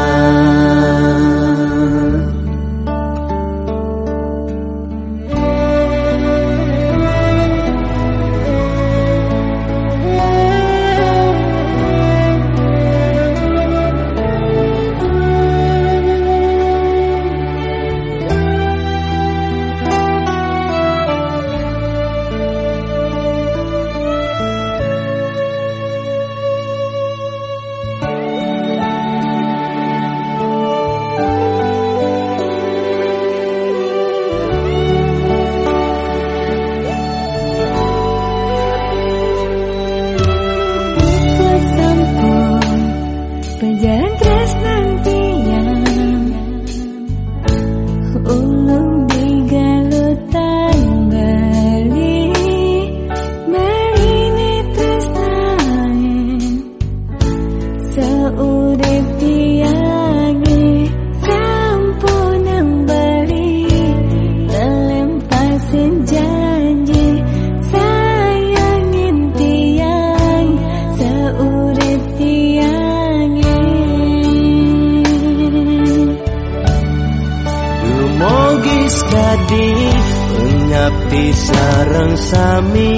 ngabdi sareng sami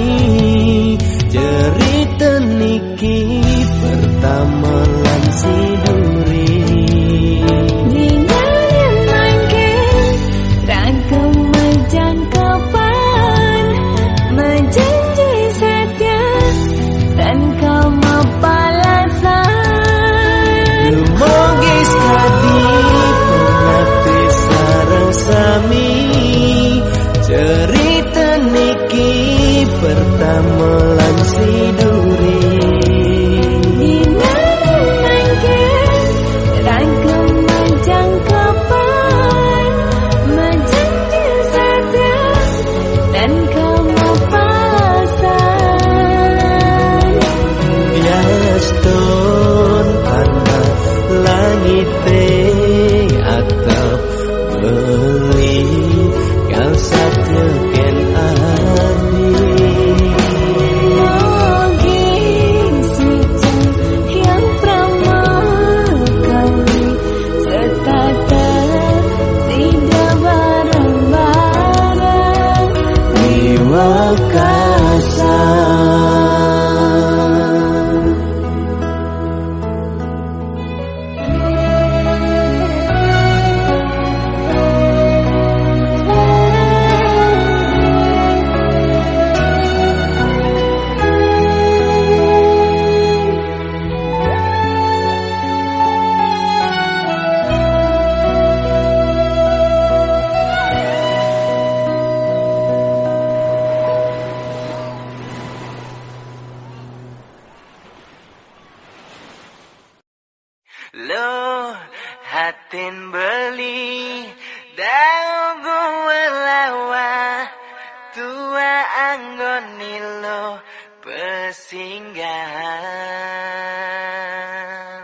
cerita niki pertama lan siduri Ninggalin mangke rangkem menjangkapan menjanji setia dan kau mapalasan Lumogis kadi ngabdi sareng sami cerita niki pertama lan siduri Ninggalin mangke rangkem menjangkapan menjanji setia dan kau mapalasan Biaston karena langit atap beli kau satu ken adi Login switch yang pramakali setata tidak bareng-bareng di wakasan Lo hatin beli dagu welawa tua anggoni lo pesinggahan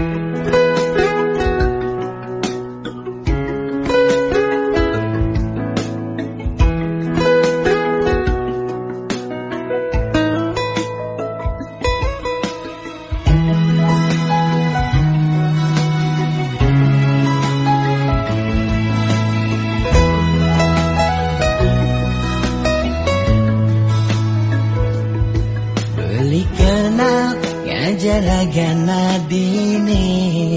Beli kenal ngajaragan adine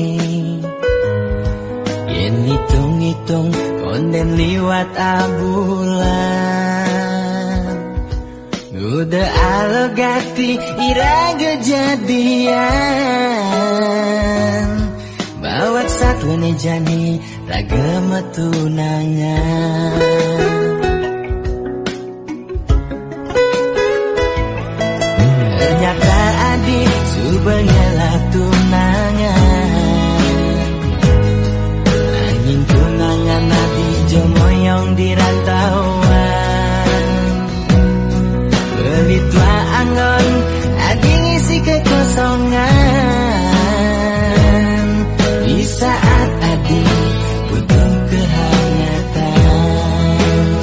Yen hitung-hitung konden liwat abulan Udah alogati iraga jadian Bawat satwane jani ragama tunangan Ternyata adik subengela tunangan Angin tunangan adik jomoyong di rantauan Beli tua anggon adik ngisi kekosongan Di saat adik butuh kehangatan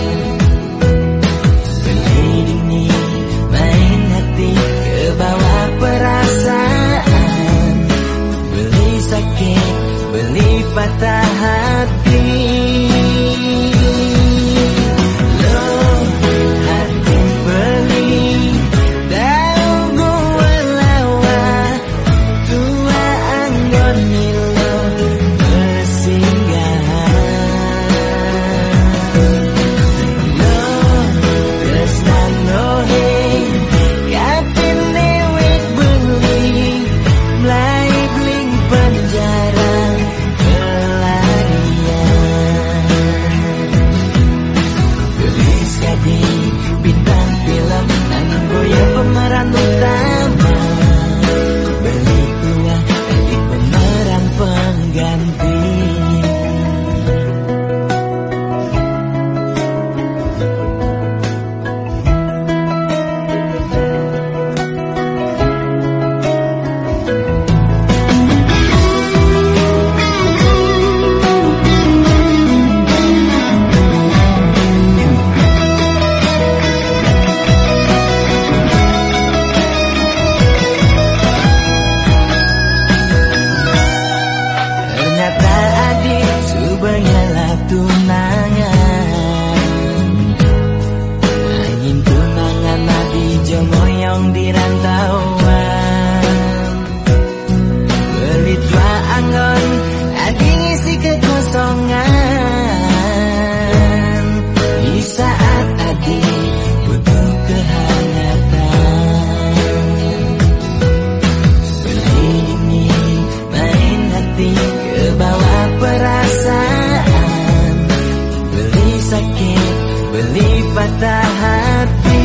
patah hati.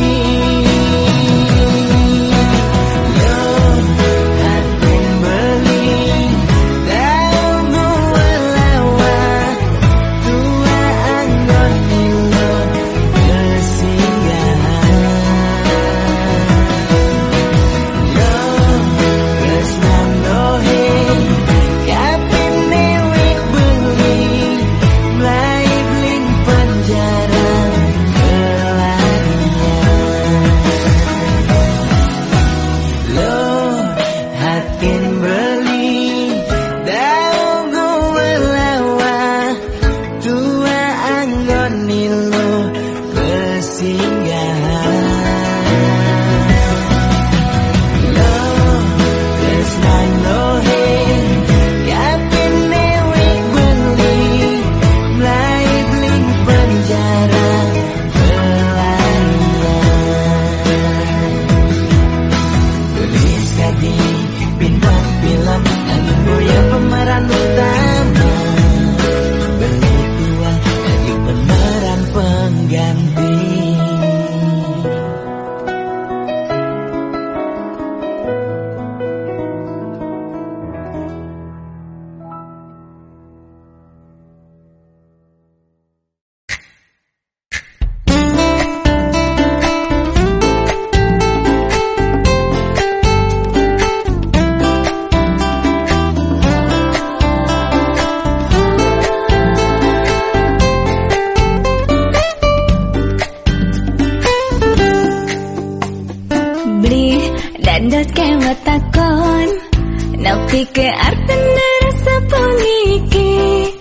Dados kewa takon Napi ke artana rasa pengiki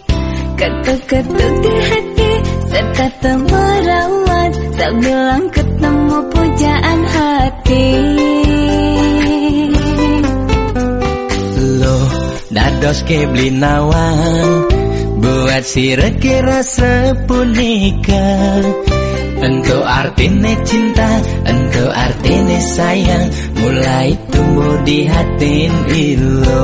Ketuk-ketuk di hati serta temerawat Tak bilang ketemu pujaan hati. Loh, dados ke beli nawang Buat si reki rasa punika. Ento artine cinta, ento artine sayang, mulai tumbuh di hatin ilo.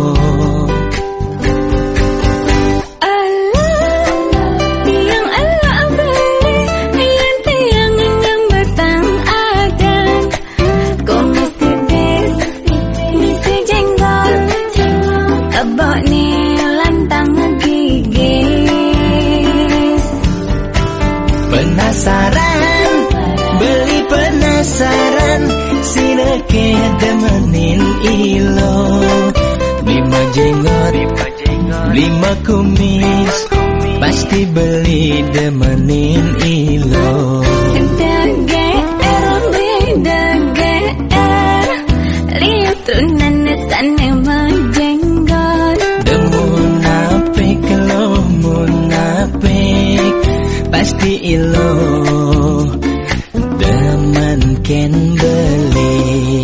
Penasaran, beli penasaran, sineke demenin ilo. Lima jenggot, lima kumis, pasti beli demenin ilo. Dage erombe dage er, lihat tunan nesane majenggot. Demu napik lo munapik, pasti ilo demen ken beli.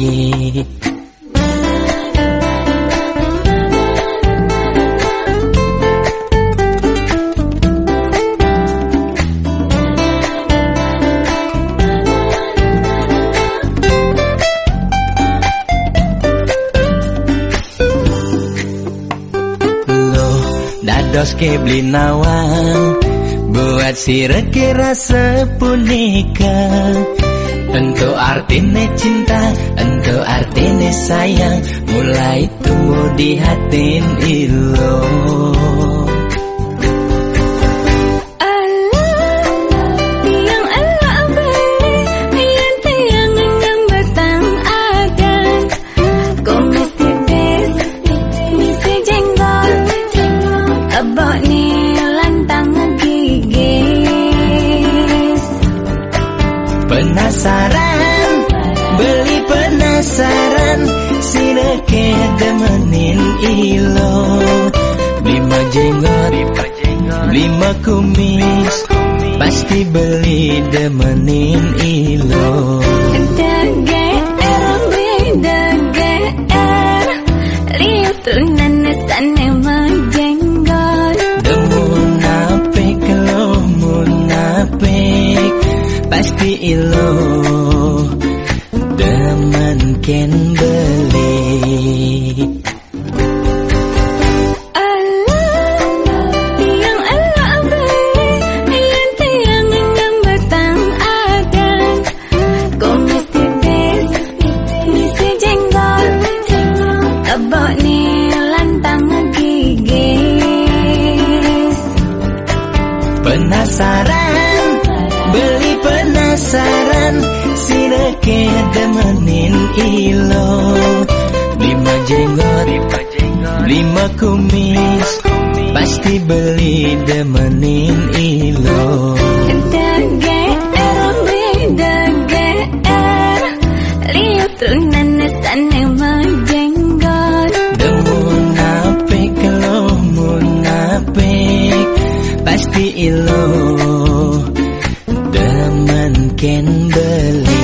Loh, dados ke beli nawang buat si reki rasa punika. Ento artine cinta, ento artine sayang, mulai tumbuh di hatin ilo. Penasaran, beli penasaran, sineke demenin ilo. Lima jenggot, lima kumis, pasti beli demenin ilo. Dage erombe dage er, lihat tunan nesane majenggot. Demu napik lo munapik, pasti ilo demen ken beli. Allah, tiang Allah beli, yang tiang yang batang teke demenin ilo. Lima jenggot, lima kumis, pasti beli demenin ilo. Dage erobe dage er, lihat turunan tane majenggot. Demun apik kalau munapik, pasti ilo demen ken beli.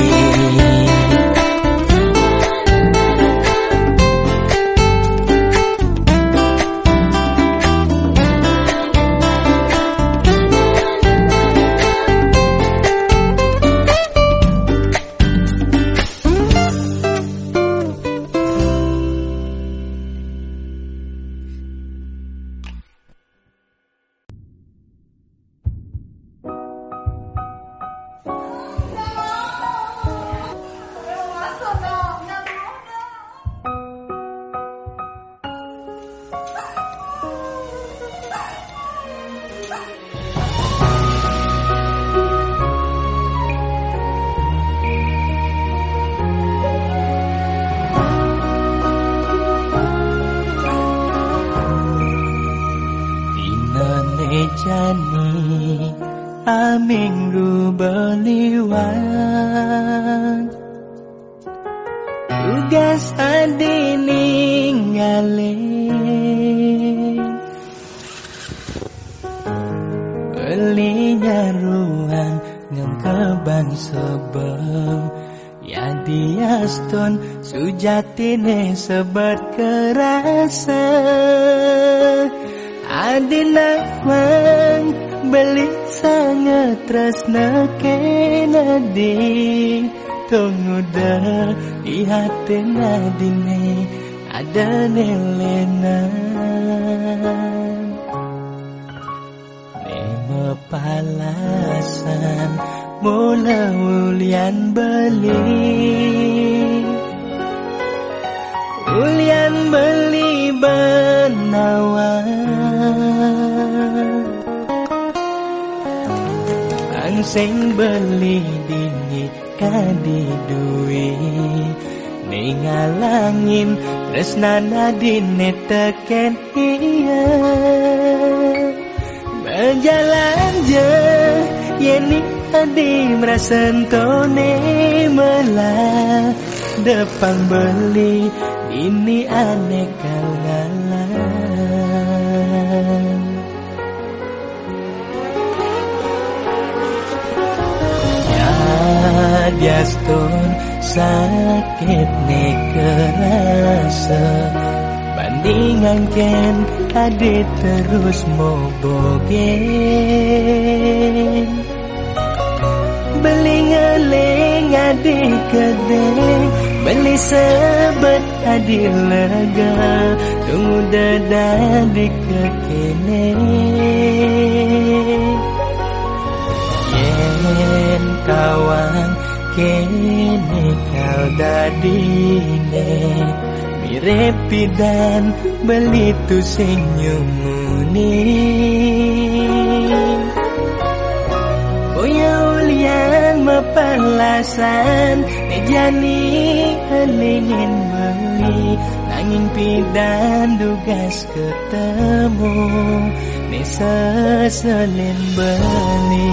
Jani aminggu beliwan tugas adi ningali belinya ruang ngengkebang sebem ya diaston sujatine sebat kerasa. Adina mang beli sangat tresna kena di tunggu dah di hati nadine ada nelena lima palasan mula ulian beli ulian beli benawan sing beli dini kadi duit ningalangin tresnana dine teken iya berjalan je yeni adi merasentone melah depan beli ini aneh kalangan Diaston sakit nih kerasa bandingan ken tadi terus mau bogen beli ngeling adik kedeng beli sebet adik lega tunggu dadah di kekene yen kawan kene kau dadine mirip pidan beli tu senyumuni boya ulian mapalasan nejani alingin beli nanging pidan dugas ketemu nesa selen beli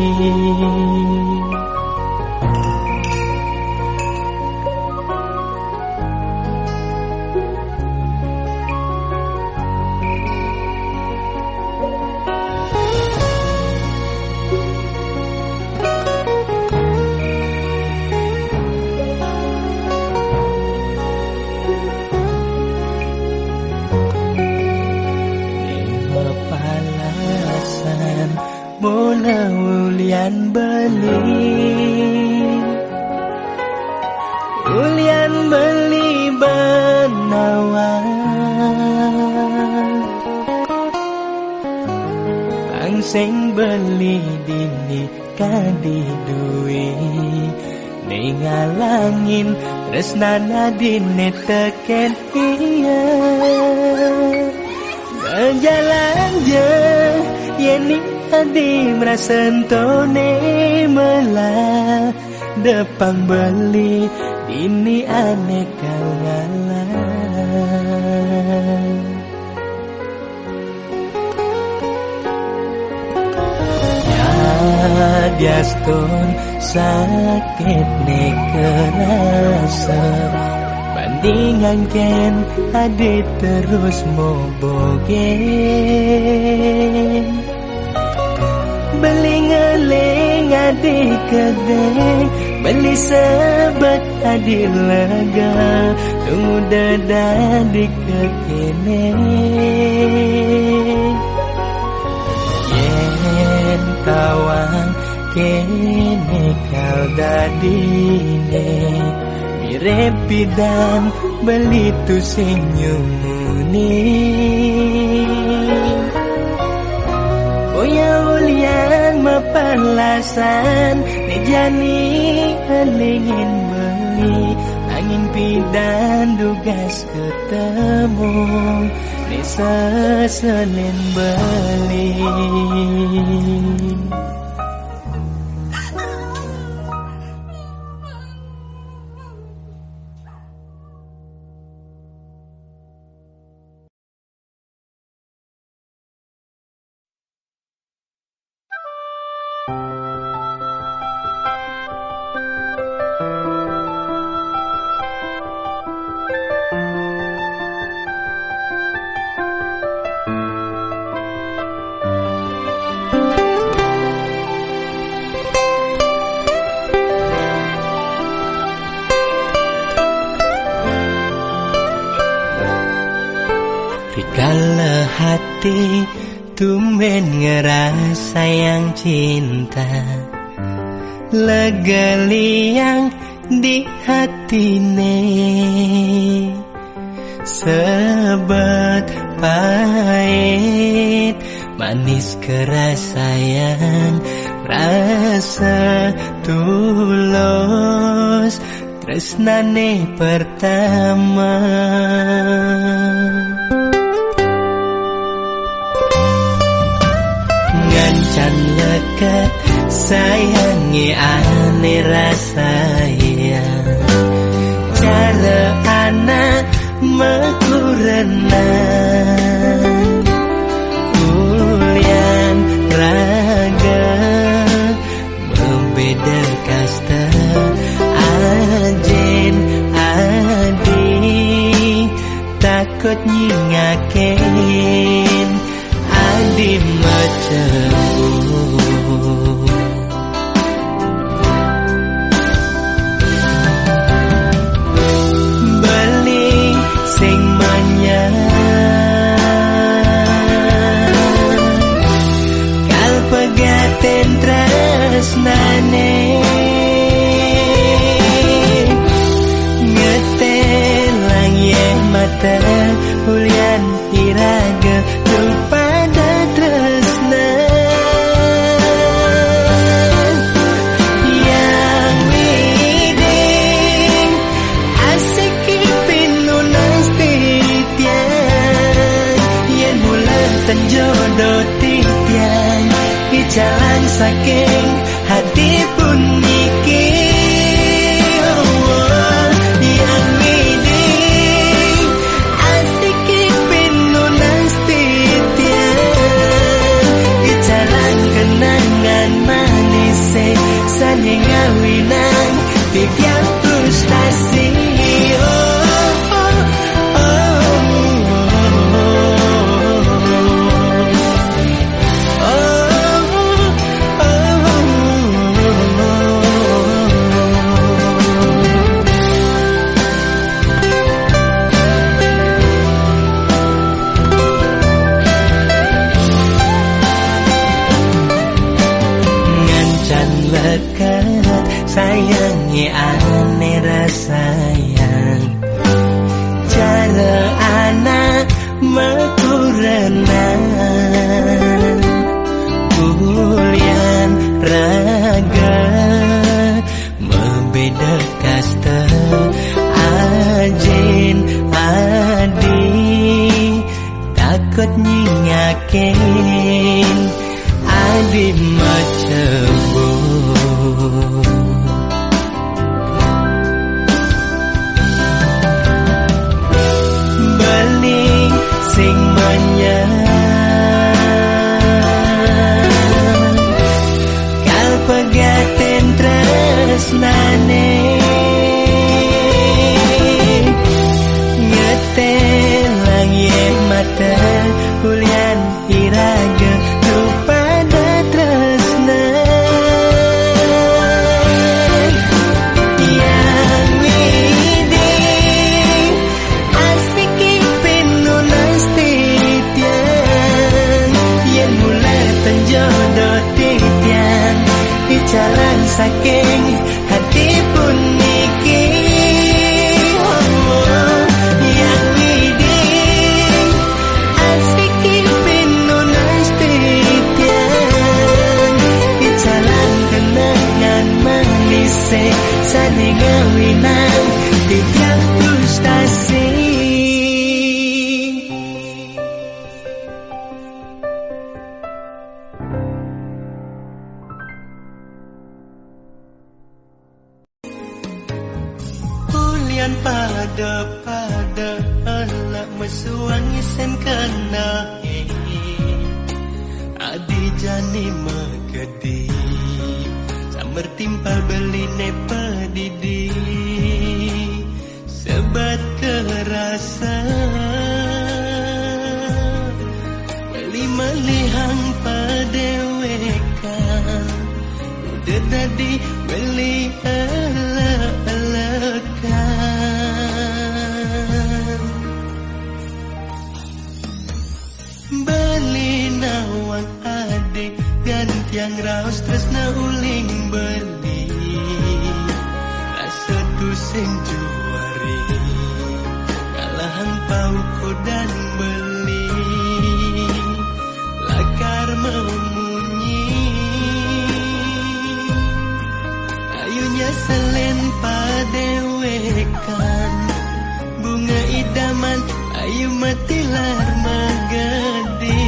mula ulian beli ulian beli benawan angseng beli dini kadi duit ningalangin tresnana dine teken iya berjalan je yeni adi merasentone melah depang beli dini aneka ngalah. Diaston sakit nih kerasa bandingan ken adik terus mau bogeng beli ngeling adik kedeng beli sebat adik lega tunggu dadah di kekene yen tawang kene kau dadine mirip bidan beli tu senyumuni boya ulian mapalasan nejani alingin beli angin bidan dugas ketemu nisa senen beli. Rikala hati tumben ngerasa yang cinta lega liang di hatine sebat pahit manis keras sayang rasa tulus tresnane pertama ngancan lekat sayangi ane rasa ya cara anak mekurenang kulian raga membeda kasta ajen adi takut nyingakin adi macembu beli sing manyang kal pegaten tresnane ngetelang yen mata ulian iraga kepada tresna yang widing asik kipin lunas titian yen mulan tenjodoh titian di jalan saking hati pun niki yang widing asik kipin lunas titian jalan kenangan manis saling ngawinan di tiap frustasi oh, oh, oh, lekat sayangi ane rasayang cara anak mekurenang kulian raga membeda kasta ajen adi takut nyingakin adi macembu ise sadengawinan di tiang frustasi. Hulian pada pada anak mesuang isen kena adi jani megedi samber timpal beli nepedidi sebat kerasa beli melihang padewekan udah tadi beli elak-elakan beli nawang adik gantiang raus tresna uling beli rasa tusen juari kalahang pauku dan beli lakar memunyi ayunya selen padewekan bunga idaman ayu matilar magadi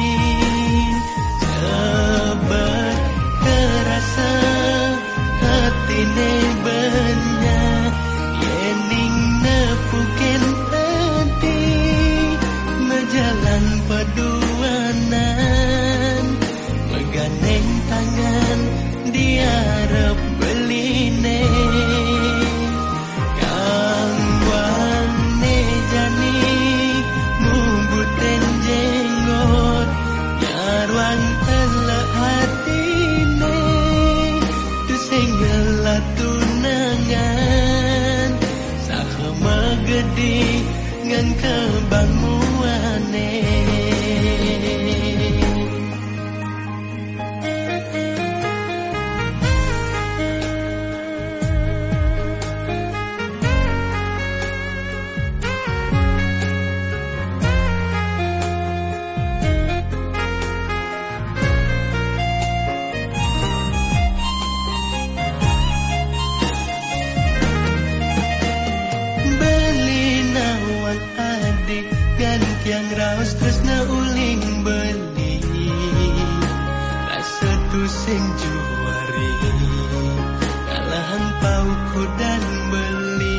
sabar kerasa hatine banyak yening nepukin hati mejalan paduanan megandeng tangan diarep beline kangwang nejani mumbuten jenggot nyarwang elak hatine tu singgala tunangan saha magedi ngan kebanguane. Yang raus tresna uling beli rasa tusen juari kalahang pauku dan beli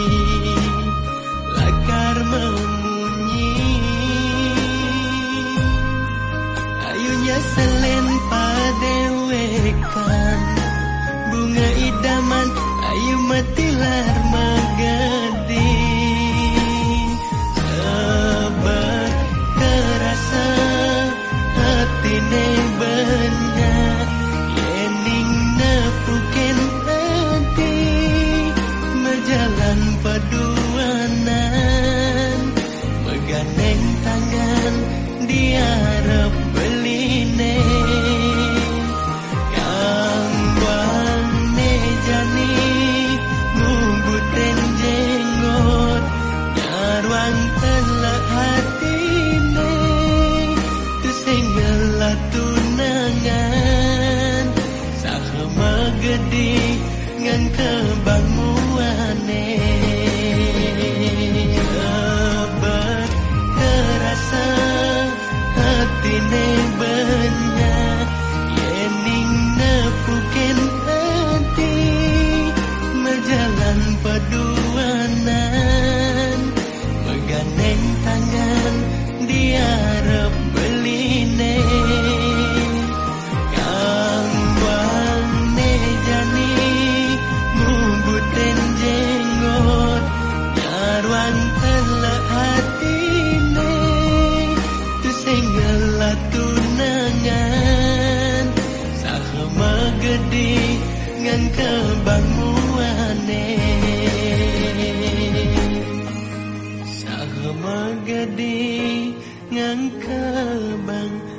lakar memunyi ayunya selen padewekan bunga idaman ayu matilar magadi hatine banyak yening nepukin hati mejalan paduanan megandeng tangan diarep beline kangwang nejani mumbuten jenggot nyarwang elak hatine tu singgala tunangan saha magedi ngan kebanguane sabar kerasa hatine banyak yening nepukin hati mejalan paduanan megandeng tangan diarep beline kangwang nejani mumbuten jenggot nyarwang elak hatine tu singgala tunangan saha magedi ngan kebanguane saha magedi ngan kebang